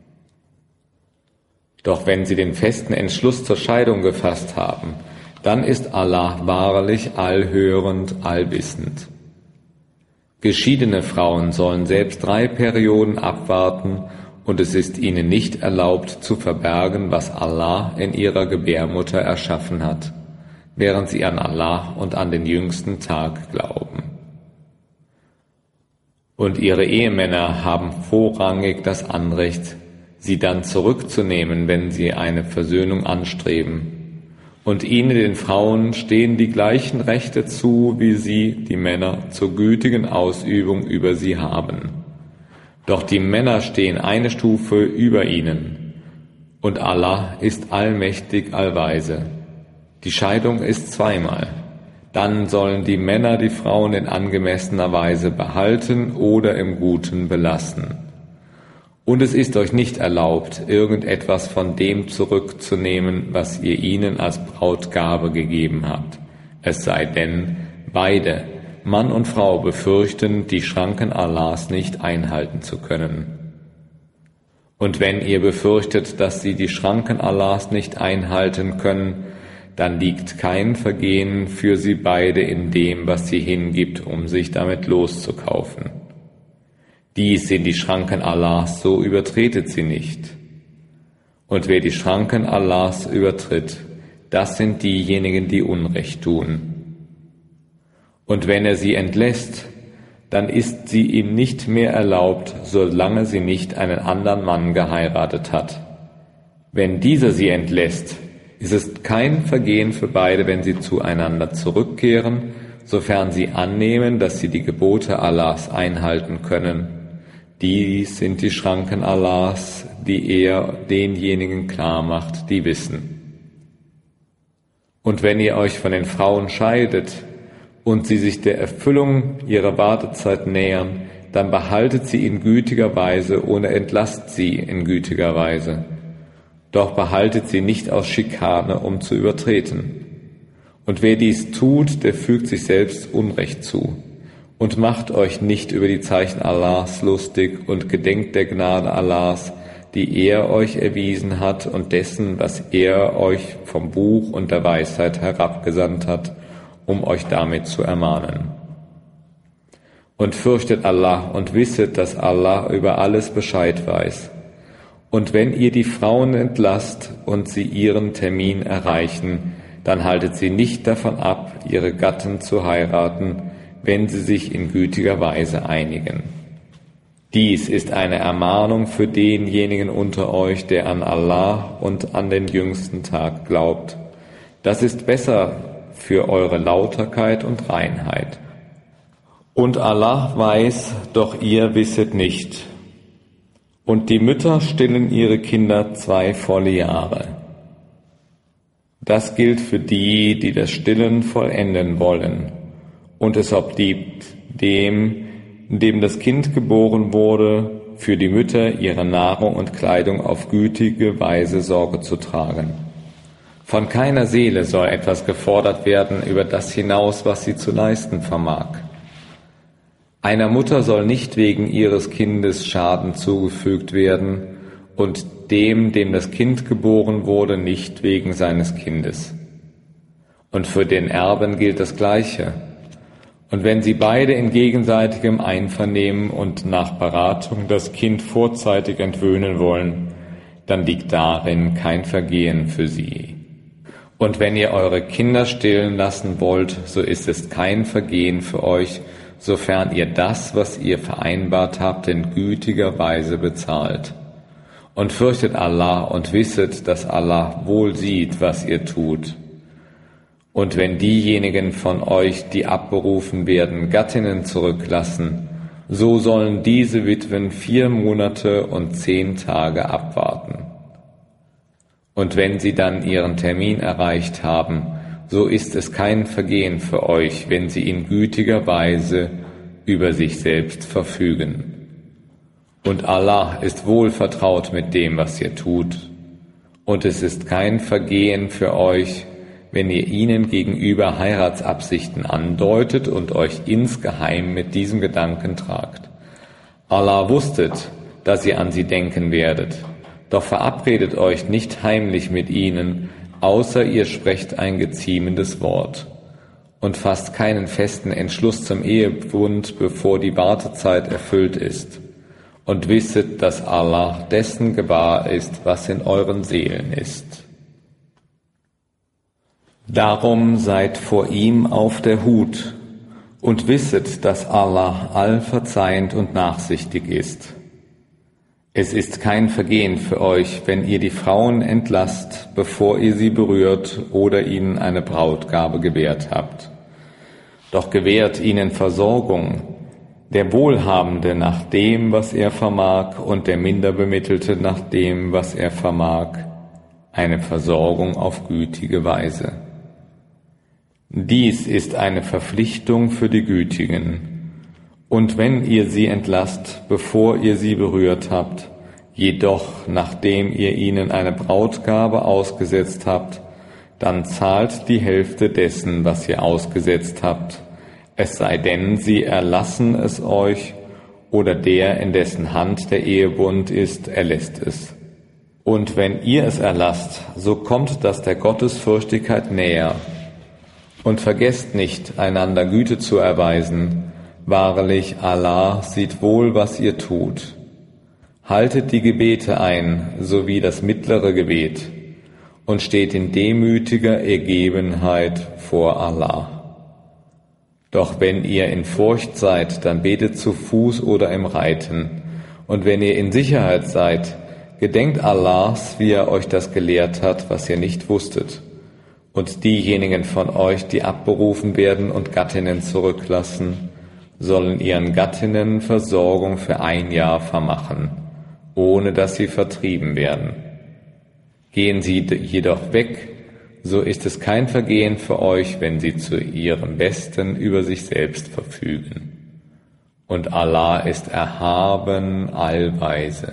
Doch wenn sie den festen Entschluss zur Scheidung gefasst haben, dann ist Allah wahrlich allhörend, allwissend. Geschiedene Frauen sollen selbst drei Perioden abwarten, und es ist ihnen nicht erlaubt zu verbergen, was Allah in ihrer Gebärmutter erschaffen hat, während sie an Allah und an den jüngsten Tag glauben. Und ihre Ehemänner haben vorrangig das Anrecht, sie dann zurückzunehmen, wenn sie eine Versöhnung anstreben. Und ihnen, den Frauen, stehen die gleichen Rechte zu, wie sie, die Männer, zur gütigen Ausübung über sie haben. Doch die Männer stehen eine Stufe über ihnen. Und Allah ist allmächtig, allweise. Die Scheidung ist zweimal. Dann sollen die Männer die Frauen in angemessener Weise behalten oder im Guten belassen. Und es ist euch nicht erlaubt, irgendetwas von dem zurückzunehmen, was ihr ihnen als Brautgabe gegeben habt. Es sei denn, beide, Mann und Frau, befürchten, die Schranken Allahs nicht einhalten zu können. Und wenn ihr befürchtet, dass sie die Schranken Allahs nicht einhalten können, dann liegt kein Vergehen für sie beide in dem, was sie hingibt, um sich damit loszukaufen. Dies sind die Schranken Allahs, so übertretet sie nicht. Und wer die Schranken Allahs übertritt, das sind diejenigen, die Unrecht tun. Und wenn er sie entlässt, dann ist sie ihm nicht mehr erlaubt, solange sie nicht einen anderen Mann geheiratet hat. Wenn dieser sie entlässt, ist es kein Vergehen für beide, wenn sie zueinander zurückkehren, sofern sie annehmen, dass sie die Gebote Allahs einhalten können. Dies sind die Schranken Allahs, die er denjenigen klar macht, die wissen. Und wenn ihr euch von den Frauen scheidet und sie sich der Erfüllung ihrer Wartezeit nähern, dann behaltet sie in gütiger Weise oder entlasst sie in gütiger Weise. Doch behaltet sie nicht aus Schikane, um zu übertreten. Und wer dies tut, der fügt sich selbst Unrecht zu. Und macht euch nicht über die Zeichen Allahs lustig und gedenkt der Gnade Allahs, die er euch erwiesen hat und dessen, was er euch vom Buch und der Weisheit herabgesandt hat, um euch damit zu ermahnen. Und fürchtet Allah und wisset, dass Allah über alles Bescheid weiß. Und wenn ihr die Frauen entlasst und sie ihren Termin erreichen, dann haltet sie nicht davon ab, ihre Gatten zu heiraten, wenn sie sich in gütiger Weise einigen. Dies ist eine Ermahnung für denjenigen unter euch, der an Allah und an den jüngsten Tag glaubt. Das ist besser für eure Lauterkeit und Reinheit. Und Allah weiß, doch ihr wisset nicht. Und die Mütter stillen ihre Kinder zwei volle Jahre. Das gilt für die, die das Stillen vollenden wollen. Und es obliegt dem, dem das Kind geboren wurde, für die Mütter ihre Nahrung und Kleidung auf gütige Weise Sorge zu tragen. Von keiner Seele soll etwas gefordert werden über das hinaus, was sie zu leisten vermag. Einer Mutter soll nicht wegen ihres Kindes Schaden zugefügt werden und dem, dem das Kind geboren wurde, nicht wegen seines Kindes. Und für den Erben gilt das Gleiche. Und wenn sie beide in gegenseitigem Einvernehmen und nach Beratung das Kind vorzeitig entwöhnen wollen, dann liegt darin kein Vergehen für sie. Und wenn ihr eure Kinder stillen lassen wollt, so ist es kein Vergehen für euch, sofern ihr das, was ihr vereinbart habt, in gütiger Weise bezahlt. Und fürchtet Allah und wisset, dass Allah wohl sieht, was ihr tut. Und wenn diejenigen von euch, die abberufen werden, Gattinnen zurücklassen, so sollen diese Witwen vier Monate und zehn Tage abwarten. Und wenn sie dann ihren Termin erreicht haben, so ist es kein Vergehen für euch, wenn sie in gütiger Weise über sich selbst verfügen. Und Allah ist wohl vertraut mit dem, was ihr tut. Und es ist kein Vergehen für euch, wenn ihr ihnen gegenüber Heiratsabsichten andeutet und euch insgeheim mit diesem Gedanken tragt. Allah wusstet, dass ihr an sie denken werdet, doch verabredet euch nicht heimlich mit ihnen, außer ihr sprecht ein geziemendes Wort. Und fasst keinen festen Entschluss zum Ehebund, bevor die Wartezeit erfüllt ist. Und wisset, dass Allah dessen gewahr ist, was in euren Seelen ist. Darum seid vor ihm auf der Hut und wisset, dass Allah allverzeihend und nachsichtig ist. Es ist kein Vergehen für euch, wenn ihr die Frauen entlasst, bevor ihr sie berührt oder ihnen eine Brautgabe gewährt habt. Doch gewährt ihnen Versorgung, der Wohlhabende nach dem, was er vermag, und der Minderbemittelte nach dem, was er vermag, eine Versorgung auf gütige Weise. Dies ist eine Verpflichtung für die Gütigen. Und wenn ihr sie entlasst, bevor ihr sie berührt habt, jedoch nachdem ihr ihnen eine Brautgabe ausgesetzt habt, dann zahlt die Hälfte dessen, was ihr ausgesetzt habt, es sei denn, sie erlassen es euch, oder der, in dessen Hand der Ehebund ist, erlässt es. Und wenn ihr es erlasst, so kommt das der Gottesfürchtigkeit näher. Und vergesst nicht, einander Güte zu erweisen. Wahrlich, Allah sieht wohl, was ihr tut. Haltet die Gebete ein, sowie das mittlere Gebet, und steht in demütiger Ergebenheit vor Allah. Doch wenn ihr in Furcht seid, dann betet zu Fuß oder im Reiten. Und wenn ihr in Sicherheit seid, gedenkt Allahs, wie er euch das gelehrt hat, was ihr nicht wusstet. Und diejenigen von euch, die abberufen werden und Gattinnen zurücklassen, sollen ihren Gattinnen Versorgung für ein Jahr vermachen, ohne dass sie vertrieben werden. Gehen sie jedoch weg, so ist es kein Vergehen für euch, wenn sie zu ihrem Besten über sich selbst verfügen. Und Allah ist erhaben, allweise.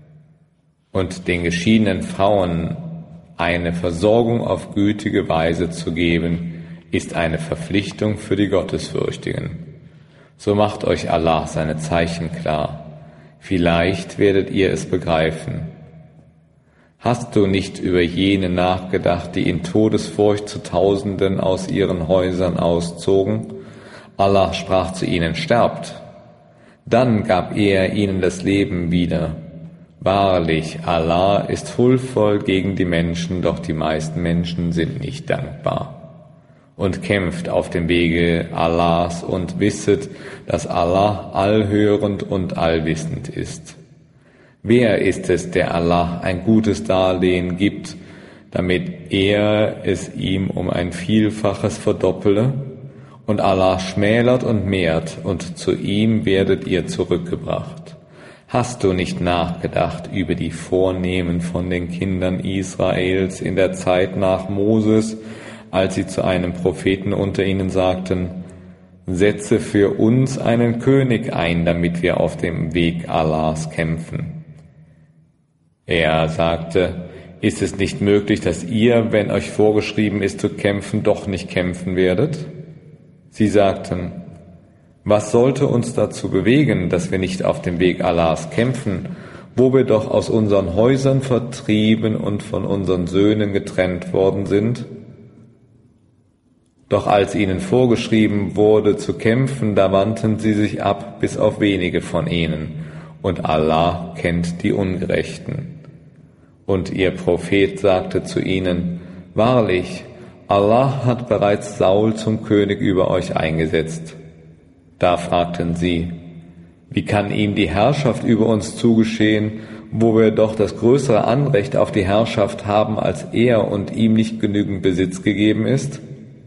Und den geschiedenen Frauen eine Versorgung auf gütige Weise zu geben, ist eine Verpflichtung für die Gottesfürchtigen. So macht euch Allah seine Zeichen klar. Vielleicht werdet ihr es begreifen. Hast du nicht über jene nachgedacht, die in Todesfurcht zu Tausenden aus ihren Häusern auszogen? Allah sprach zu ihnen, sterbt. Dann gab er ihnen das Leben wieder. Wahrlich, Allah ist huldvoll gegen die Menschen, doch die meisten Menschen sind nicht dankbar. Und kämpft auf dem Wege Allahs und wisset, dass Allah allhörend und allwissend ist. Wer ist es, der Allah ein gutes Darlehen gibt, damit er es ihm um ein Vielfaches verdoppele? Und Allah schmälert und mehrt, und zu ihm werdet ihr zurückgebracht. Hast du nicht nachgedacht über die Vornehmen von den Kindern Israels in der Zeit nach Moses, als sie zu einem Propheten unter ihnen sagten, setze für uns einen König ein, damit wir auf dem Weg Allahs kämpfen. Er sagte, ist es nicht möglich, dass ihr, wenn euch vorgeschrieben ist zu kämpfen, doch nicht kämpfen werdet? Sie sagten, was sollte uns dazu bewegen, dass wir nicht auf dem Weg Allahs kämpfen, wo wir doch aus unseren Häusern vertrieben und von unseren Söhnen getrennt worden sind? Doch als ihnen vorgeschrieben wurde zu kämpfen, da wandten sie sich ab, bis auf wenige von ihnen, und Allah kennt die Ungerechten. Und ihr Prophet sagte zu ihnen, wahrlich, Allah hat bereits Saul zum König über euch eingesetzt. Da fragten sie, wie kann ihm die Herrschaft über uns zugestehen, wo wir doch das größere Anrecht auf die Herrschaft haben, als er und ihm nicht genügend Besitz gegeben ist?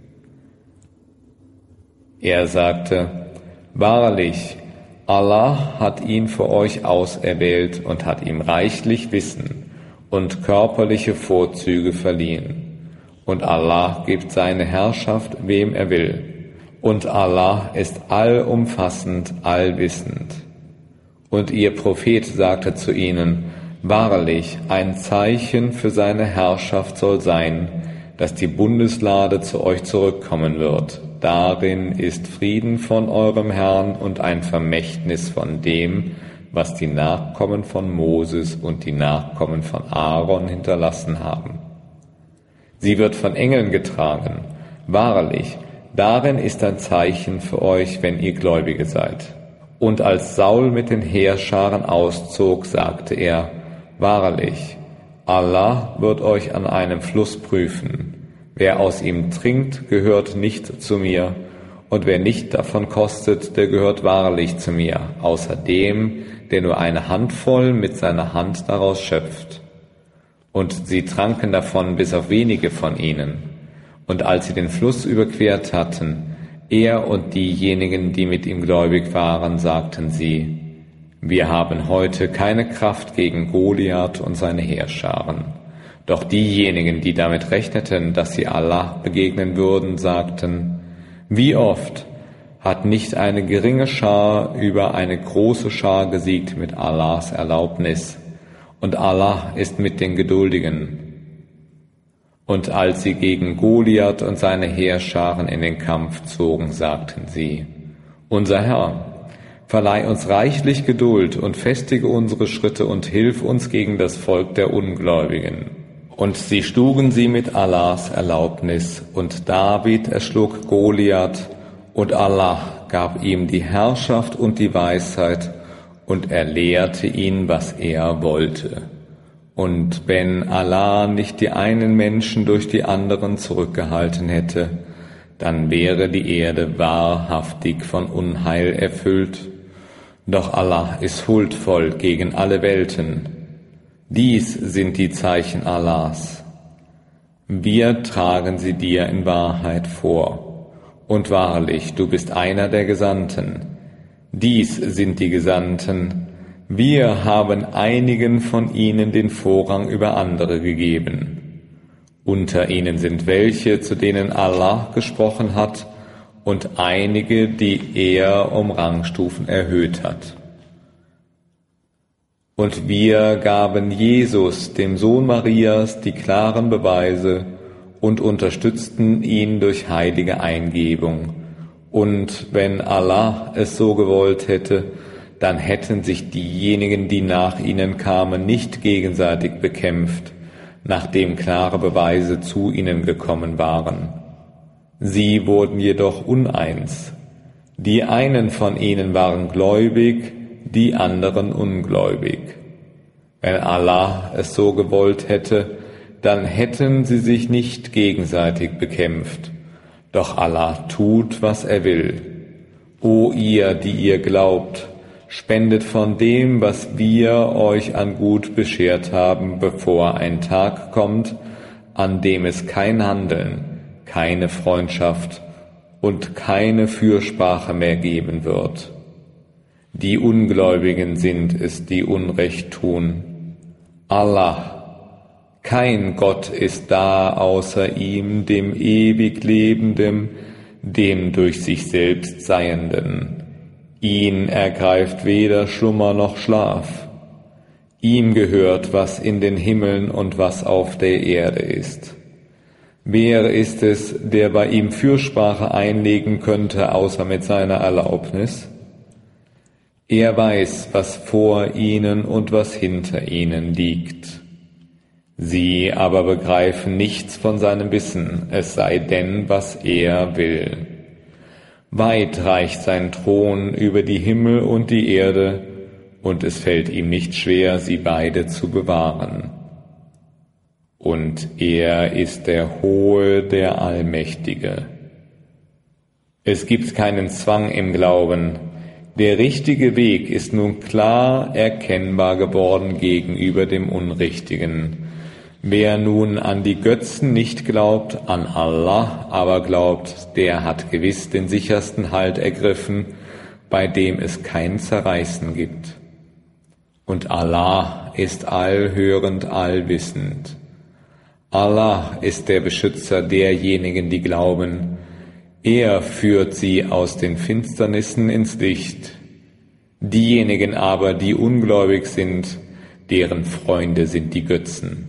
Er sagte, wahrlich, Allah hat ihn für euch auserwählt und hat ihm reichlich Wissen und körperliche Vorzüge verliehen. Und Allah gibt seine Herrschaft, wem er will. Und Allah ist allumfassend, allwissend. Und ihr Prophet sagte zu ihnen, wahrlich, ein Zeichen für seine Herrschaft soll sein, dass die Bundeslade zu euch zurückkommen wird. Darin ist Frieden von eurem Herrn und ein Vermächtnis von dem, was die Nachkommen von Moses und die Nachkommen von Aaron hinterlassen haben. Sie wird von Engeln getragen. Wahrlich, darin ist ein Zeichen für euch, wenn ihr Gläubige seid. Und als Saul mit den Heerscharen auszog, sagte er, wahrlich, Allah wird euch an einem Fluss prüfen. Wer aus ihm trinkt, gehört nicht zu mir, und wer nicht davon kostet, der gehört wahrlich zu mir, außer dem, der nur eine Handvoll mit seiner Hand daraus schöpft. Und sie tranken davon bis auf wenige von ihnen. Und als sie den Fluss überquert hatten, er und diejenigen, die mit ihm gläubig waren, sagten sie: Wir haben heute keine Kraft gegen Goliath und seine Heerscharen. Doch diejenigen, die damit rechneten, dass sie Allah begegnen würden, sagten: Wie oft hat nicht eine geringe Schar über eine große Schar gesiegt mit Allahs Erlaubnis, und Allah ist mit den Geduldigen. Und als sie gegen Goliath und seine Heerscharen in den Kampf zogen, sagten sie: Unser Herr, verleih uns reichlich Geduld und festige unsere Schritte und hilf uns gegen das Volk der Ungläubigen. Und sie schlugen sie mit Allahs Erlaubnis, und David erschlug Goliath, und Allah gab ihm die Herrschaft und die Weisheit, und er lehrte ihn, was er wollte. Und wenn Allah nicht die einen Menschen durch die anderen zurückgehalten hätte, dann wäre die Erde wahrhaftig von Unheil erfüllt. Doch Allah ist huldvoll gegen alle Welten. Dies sind die Zeichen Allahs. Wir tragen sie dir in Wahrheit vor. Und wahrlich, du bist einer der Gesandten. Dies sind die Gesandten. Wir haben einigen von ihnen den Vorrang über andere gegeben. Unter ihnen sind welche, zu denen Allah gesprochen hat, und einige, die er um Rangstufen erhöht hat. Und wir gaben Jesus, dem Sohn Marias, die klaren Beweise und unterstützten ihn durch heilige Eingebung. Und wenn Allah es so gewollt hätte, dann hätten sich diejenigen, die nach ihnen kamen, nicht gegenseitig bekämpft, nachdem klare Beweise zu ihnen gekommen waren. Sie wurden jedoch uneins. Die einen von ihnen waren gläubig, die anderen ungläubig. Wenn Allah es so gewollt hätte, dann hätten sie sich nicht gegenseitig bekämpft. Doch Allah tut, was er will. O ihr, die ihr glaubt, spendet von dem, was wir euch an Gut beschert haben, bevor ein Tag kommt, an dem es kein Handeln, keine Freundschaft und keine Fürsprache mehr geben wird. Die Ungläubigen sind es, die Unrecht tun. Allah, kein Gott ist da außer ihm, dem ewig Lebendem, dem durch sich selbst Seienden. Ihn ergreift weder Schlummer noch Schlaf. Ihm gehört, was in den Himmeln und was auf der Erde ist. Wer ist es, der bei ihm Fürsprache einlegen könnte, außer mit seiner Erlaubnis? Er weiß, was vor ihnen und was hinter ihnen liegt. Sie aber begreifen nichts von seinem Wissen, es sei denn, was er will. Weit reicht sein Thron über die Himmel und die Erde, und es fällt ihm nicht schwer, sie beide zu bewahren. Und er ist der Hohe, der Allmächtige. Es gibt keinen Zwang im Glauben. Der richtige Weg ist nun klar erkennbar geworden gegenüber dem Unrichtigen. Wer nun an die Götzen nicht glaubt, an Allah aber glaubt, der hat gewiss den sichersten Halt ergriffen, bei dem es kein Zerreißen gibt. Und Allah ist allhörend, allwissend. Allah ist der Beschützer derjenigen, die glauben. Er führt sie aus den Finsternissen ins Licht. Diejenigen aber, die ungläubig sind, deren Freunde sind die Götzen.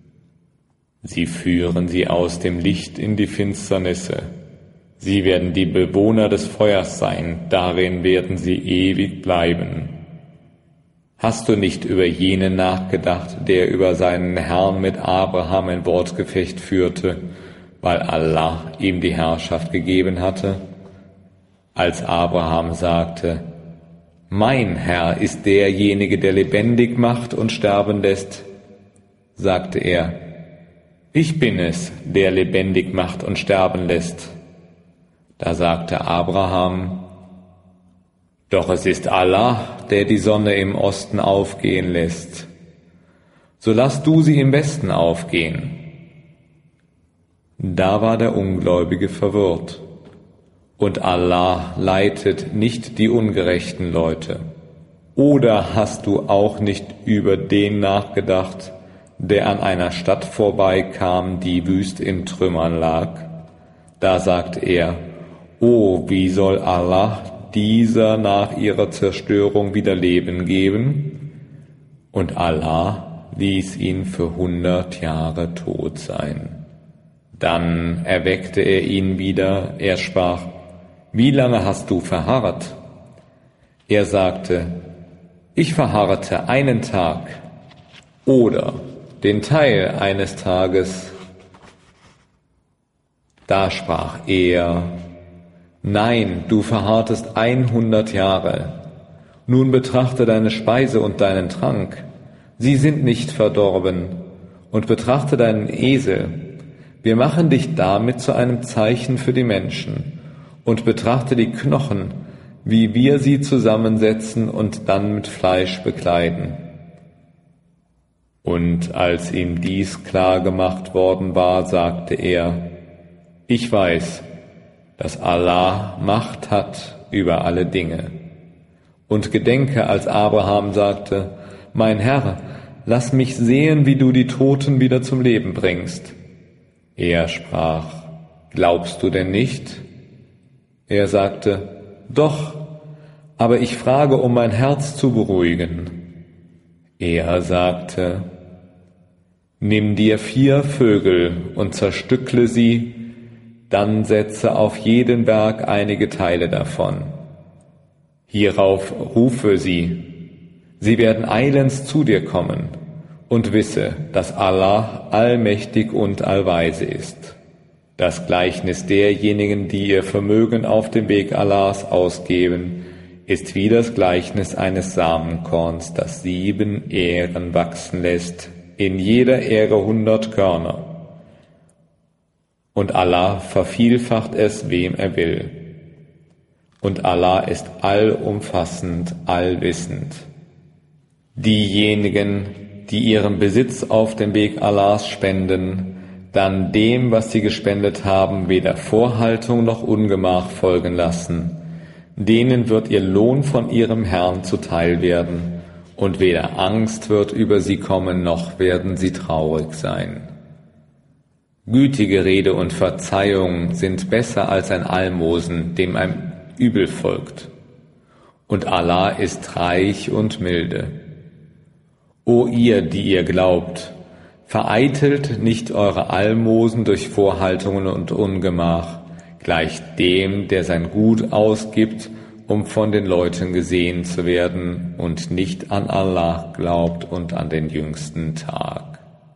Sie führen sie aus dem Licht in die Finsternisse. Sie werden die Bewohner des Feuers sein, darin werden sie ewig bleiben. Hast du nicht über jenen nachgedacht, der über seinen Herrn mit Abraham ein Wortgefecht führte, weil Allah ihm die Herrschaft gegeben hatte? Als Abraham sagte: Mein Herr ist derjenige, der lebendig macht und sterben lässt, sagte er: Ich bin es, der lebendig macht und sterben lässt. Da sagte Abraham: Doch es ist Allah, der die Sonne im Osten aufgehen lässt. So lass du sie im Westen aufgehen. Da war der Ungläubige verwirrt. Und Allah leitet nicht die ungerechten Leute. Oder hast du auch nicht über den nachgedacht, der an einer Stadt vorbeikam, die wüst in Trümmern lag? Da sagt er: Oh, wie soll Allah dieser nach ihrer Zerstörung wieder Leben geben? Und Allah ließ ihn für hundert Jahre tot sein. Dann erweckte er ihn wieder, er sprach: Wie lange hast du verharrt? Er sagte: Ich verharrte einen Tag oder den Teil eines Tages. Da sprach er: Nein, du verharrtest einhundert Jahre. Nun betrachte deine Speise und deinen Trank, sie sind nicht verdorben, und betrachte deinen Esel. Wir machen dich damit zu einem Zeichen für die Menschen, und betrachte die Knochen, wie wir sie zusammensetzen und dann mit Fleisch bekleiden. Und als ihm dies klar gemacht worden war, sagte er: Ich weiß, dass Allah Macht hat über alle Dinge. Und gedenke, als Abraham sagte: Mein Herr, lass mich sehen, wie du die Toten wieder zum Leben bringst. Er sprach: Glaubst du denn nicht? Er sagte: Doch, aber ich frage, um mein Herz zu beruhigen. Er sagte: Nimm dir vier Vögel und zerstückle sie, dann setze auf jeden Berg einige Teile davon. Hierauf rufe sie, sie werden eilends zu dir kommen, und wisse, dass Allah allmächtig und allweise ist. Das Gleichnis derjenigen, die ihr Vermögen auf dem Weg Allahs ausgeben, ist wie das Gleichnis eines Samenkorns, das sieben Ähren wachsen lässt, in jeder Ähre hundert Körner. Und Allah vervielfacht es, wem er will. Und Allah ist allumfassend, allwissend. Diejenigen, die ihren Besitz auf dem Weg Allahs spenden, dann dem, was sie gespendet haben, weder Vorhaltung noch Ungemach folgen lassen, denen wird ihr Lohn von ihrem Herrn zuteil werden, und weder Angst wird über sie kommen, noch werden sie traurig sein. Gütige Rede und Verzeihung sind besser als ein Almosen, dem ein Übel folgt. Und Allah ist reich und milde. O ihr, die ihr glaubt, vereitelt nicht eure Almosen durch Vorhaltungen und Ungemach, gleich dem, der sein Gut ausgibt, um von den Leuten gesehen zu werden und nicht an Allah glaubt und an den jüngsten Tag.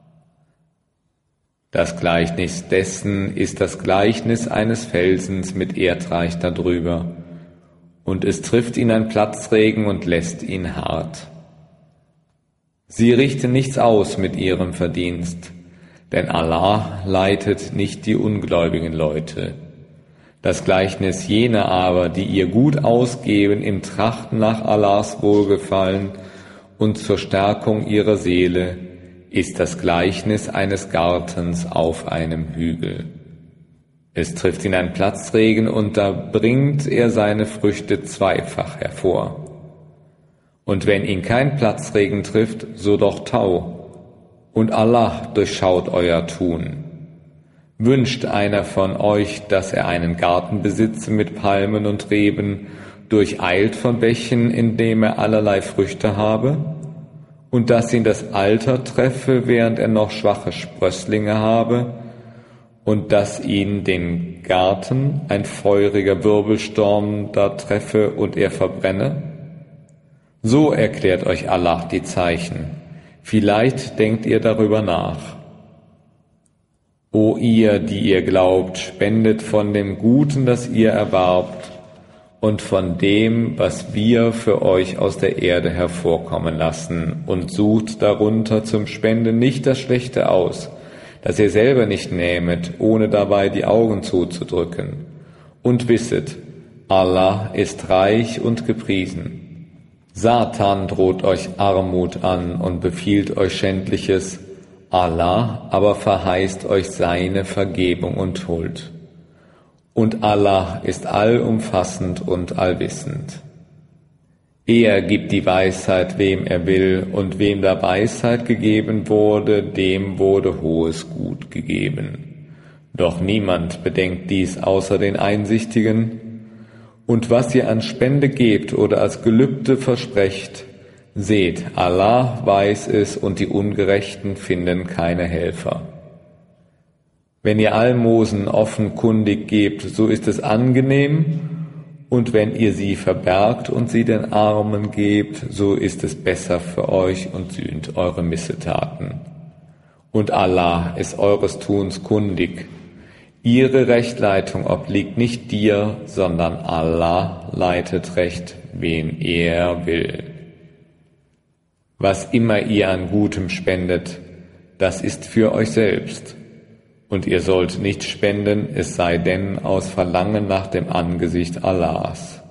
Das Gleichnis dessen ist das Gleichnis eines Felsens mit Erdreich darüber, und es trifft ihn ein Platzregen und lässt ihn hart. Sie richten nichts aus mit ihrem Verdienst, denn Allah leitet nicht die ungläubigen Leute. Das Gleichnis jener aber, die ihr Gut ausgeben im Trachten nach Allahs Wohlgefallen und zur Stärkung ihrer Seele, ist das Gleichnis eines Gartens auf einem Hügel. Es trifft ihn ein Platzregen, und da bringt er seine Früchte zweifach hervor. Und wenn ihn kein Platzregen trifft, so doch Tau, und Allah durchschaut euer Tun. Wünscht einer von euch, dass er einen Garten besitze mit Palmen und Reben, durcheilt von Bächen, indem er allerlei Früchte habe? Und dass ihn das Alter treffe, während er noch schwache Sprösslinge habe, und dass ihn den Garten ein feuriger Wirbelsturm da treffe und er verbrenne? So erklärt euch Allah die Zeichen. Vielleicht denkt ihr darüber nach. O ihr, die ihr glaubt, spendet von dem Guten, das ihr erwarbt, und von dem, was wir für euch aus der Erde hervorkommen lassen, und sucht darunter zum Spenden nicht das Schlechte aus, das ihr selber nicht nehmet, ohne dabei die Augen zuzudrücken, Und wisset, Allah ist reich und gepriesen. Satan droht euch Armut an und befiehlt euch Schändliches, Allah aber verheißt euch seine Vergebung und Huld. Und Allah ist allumfassend und allwissend. Er gibt die Weisheit, wem er will, und wem da Weisheit gegeben wurde, dem wurde hohes Gut gegeben. Doch niemand bedenkt dies außer den Einsichtigen. Und was ihr an Spende gebt oder als Gelübde versprecht, seht, Allah weiß es und die Ungerechten finden keine Helfer. Wenn ihr Almosen offenkundig gebt, so ist es angenehm, und wenn ihr sie verbergt und sie den Armen gebt, so ist es besser für euch und sühnt eure Missetaten. Und Allah ist eures Tuns kundig. Ihre Rechtleitung obliegt nicht dir, sondern Allah leitet Recht, wen er will. Was immer ihr an Gutem spendet, das ist für euch selbst. Und ihr sollt nicht spenden, es sei denn aus Verlangen nach dem Angesicht Allahs.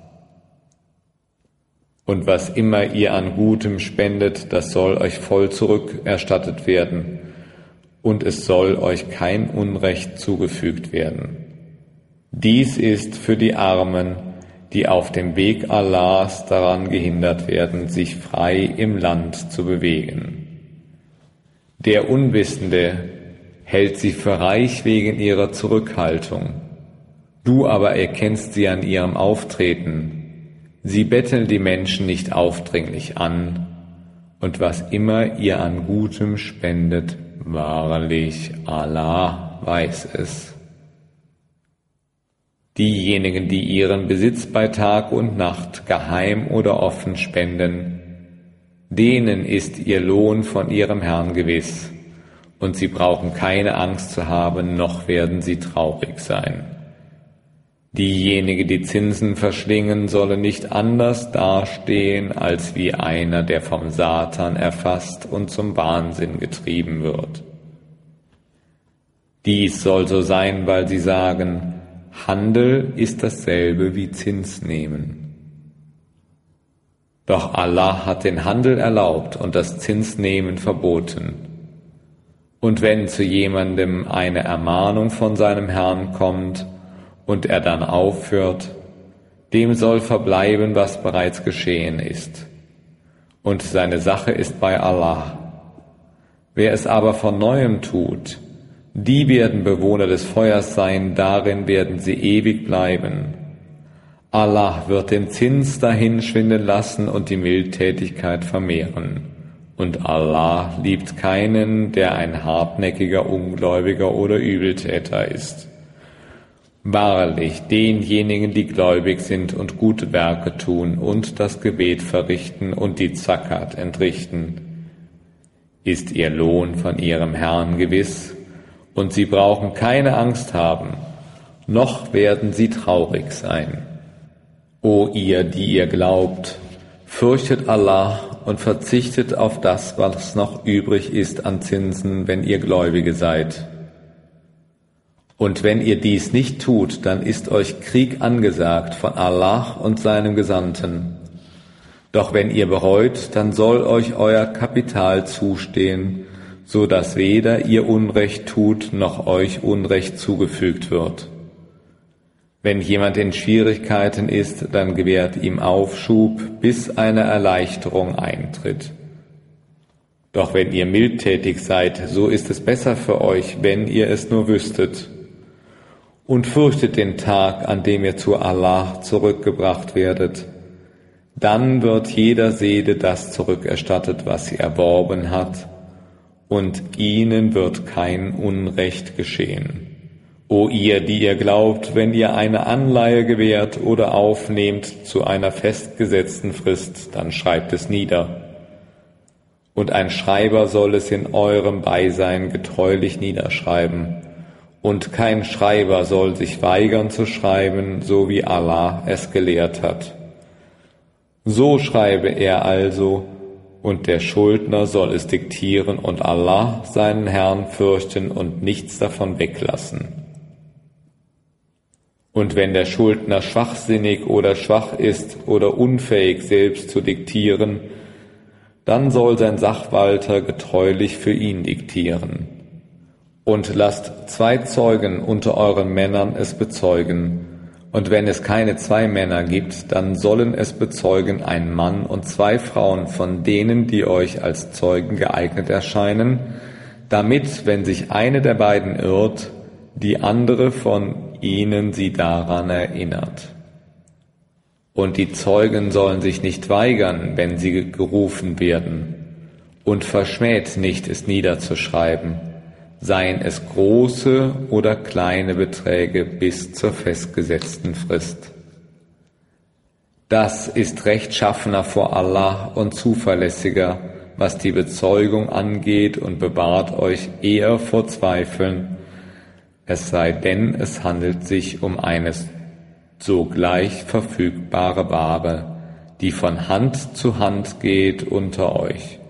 Und was immer ihr an Gutem spendet, das soll euch voll zurückerstattet werden, und es soll euch kein Unrecht zugefügt werden. Dies ist für die Armen, die auf dem Weg Allahs daran gehindert werden, sich frei im Land zu bewegen. Der Unwissende hält sie für reich wegen ihrer Zurückhaltung. Du aber erkennst sie an ihrem Auftreten. Sie betteln die Menschen nicht aufdringlich an, und was immer ihr an Gutem spendet, wahrlich, Allah weiß es. Diejenigen, die ihren Besitz bei Tag und Nacht geheim oder offen spenden, denen ist ihr Lohn von ihrem Herrn gewiss, und sie brauchen keine Angst zu haben, noch werden sie traurig sein. Diejenigen, die Zinsen verschlingen, sollen nicht anders dastehen, als wie einer, der vom Satan erfasst und zum Wahnsinn getrieben wird. Dies soll so sein, weil sie sagen, Handel ist dasselbe wie Zins nehmen. Doch Allah hat den Handel erlaubt und das Zinsnehmen verboten. Und wenn zu jemandem eine Ermahnung von seinem Herrn kommt und er dann aufhört, dem soll verbleiben, was bereits geschehen ist. Und seine Sache ist bei Allah. Wer es aber von Neuem tut, die werden Bewohner des Feuers sein, darin werden sie ewig bleiben. Allah wird den Zins dahinschwinden lassen und die Mildtätigkeit vermehren. Und Allah liebt keinen, der ein hartnäckiger Ungläubiger oder Übeltäter ist. Wahrlich, denjenigen, die gläubig sind und gute Werke tun und das Gebet verrichten und die Zakat entrichten, ist ihr Lohn von ihrem Herrn gewiss, und sie brauchen keine Angst haben, noch werden sie traurig sein. O ihr, die ihr glaubt, fürchtet Allah und verzichtet auf das, was noch übrig ist an Zinsen, wenn ihr Gläubige seid. Und wenn ihr dies nicht tut, dann ist euch Krieg angesagt von Allah und seinem Gesandten. Doch wenn ihr bereut, dann soll euch euer Kapital zustehen, so dass weder ihr Unrecht tut, noch euch Unrecht zugefügt wird. Wenn jemand in Schwierigkeiten ist, dann gewährt ihm Aufschub, bis eine Erleichterung eintritt. Doch wenn ihr mildtätig seid, so ist es besser für euch, wenn ihr es nur wüsstet. Und fürchtet den Tag, an dem ihr zu Allah zurückgebracht werdet. Dann wird jeder Seele das zurückerstattet, was sie erworben hat, und ihnen wird kein Unrecht geschehen. O ihr, die ihr glaubt, wenn ihr eine Anleihe gewährt oder aufnehmt zu einer festgesetzten Frist, dann schreibt es nieder. Und ein Schreiber soll es in eurem Beisein getreulich niederschreiben. Und kein Schreiber soll sich weigern zu schreiben, so wie Allah es gelehrt hat. So schreibe er also, und der Schuldner soll es diktieren und Allah, seinen Herrn, fürchten und nichts davon weglassen. Und wenn der Schuldner schwachsinnig oder schwach ist oder unfähig selbst zu diktieren, dann soll sein Sachwalter getreulich für ihn diktieren. Und lasst zwei Zeugen unter euren Männern es bezeugen. Und wenn es keine zwei Männer gibt, dann sollen es bezeugen ein Mann und zwei Frauen von denen, die euch als Zeugen geeignet erscheinen, damit, wenn sich eine der beiden irrt, die andere von ihnen sie daran erinnert. Und die Zeugen sollen sich nicht weigern, wenn sie gerufen werden, und verschmäht nicht, es niederzuschreiben, seien es große oder kleine Beträge bis zur festgesetzten Frist. Das ist rechtschaffener vor Allah und zuverlässiger, was die Bezeugung angeht, und bewahrt euch eher vor Zweifeln, es sei denn, es handelt sich um eine sogleich verfügbare Ware, die von Hand zu Hand geht unter euch.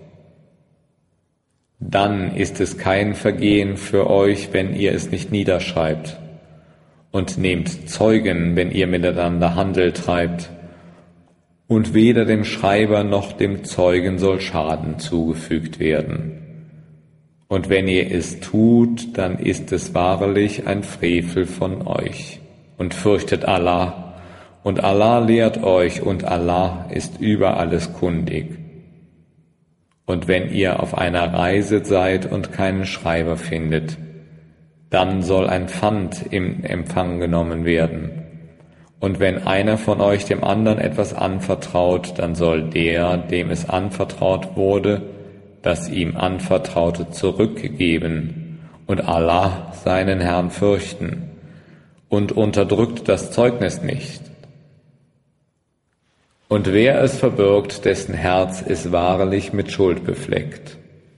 Dann ist es kein Vergehen für euch, wenn ihr es nicht niederschreibt. Und nehmt Zeugen, wenn ihr miteinander Handel treibt. Und weder dem Schreiber noch dem Zeugen soll Schaden zugefügt werden. Und wenn ihr es tut, dann ist es wahrlich ein Frevel von euch. Und fürchtet Allah, und Allah lehrt euch, und Allah ist über alles kundig. Und wenn ihr auf einer Reise seid und keinen Schreiber findet, dann soll ein Pfand im Empfang genommen werden. Und wenn einer von euch dem anderen etwas anvertraut, dann soll der, dem es anvertraut wurde, das ihm Anvertraute zurückgeben und Allah seinen Herrn fürchten und unterdrückt das Zeugnis nicht. Und wer es verbirgt, dessen Herz ist wahrlich mit Schuld befleckt.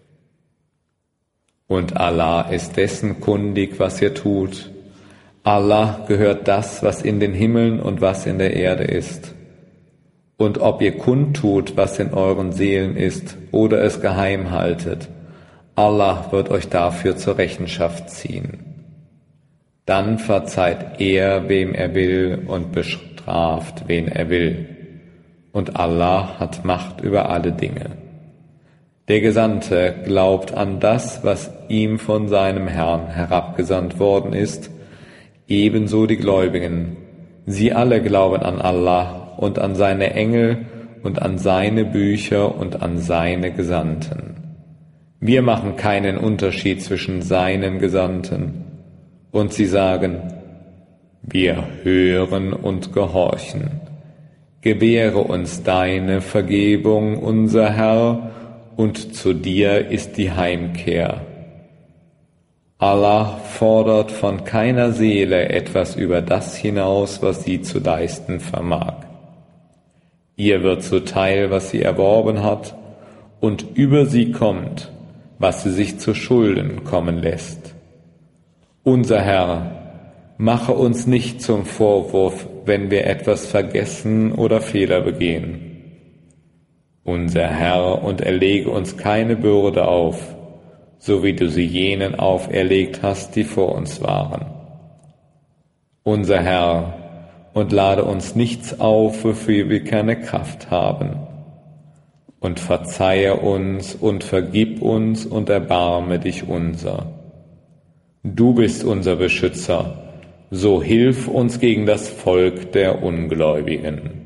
Und Allah ist dessen kundig, was ihr tut. Allah gehört das, was in den Himmeln und was in der Erde ist. Und ob ihr kundtut, was in euren Seelen ist, oder es geheim haltet, Allah wird euch dafür zur Rechenschaft ziehen. Dann verzeiht er, wem er will, und bestraft, wen er will. Und Allah hat Macht über alle Dinge. Der Gesandte glaubt an das, was ihm von seinem Herrn herabgesandt worden ist, ebenso die Gläubigen. Sie alle glauben an Allah und an seine Engel und an seine Bücher und an seine Gesandten. Wir machen keinen Unterschied zwischen seinen Gesandten. Und sie sagen, wir hören und gehorchen. Gewähre uns deine Vergebung, unser Herr, und zu dir ist die Heimkehr. Allah fordert von keiner Seele etwas über das hinaus, was sie zu leisten vermag. Ihr wird zuteil, was sie erworben hat, und über sie kommt, was sie sich zu Schulden kommen lässt. Unser Herr, mache uns nicht zum Vorwurf, wenn wir etwas vergessen oder Fehler begehen. Unser Herr, und erlege uns keine Bürde auf, so wie du sie jenen auferlegt hast, die vor uns waren. Unser Herr, und lade uns nichts auf, wofür wir keine Kraft haben. Und verzeihe uns und vergib uns und erbarme dich unser. Du bist unser Beschützer, so hilf uns gegen das Volk der Ungläubigen.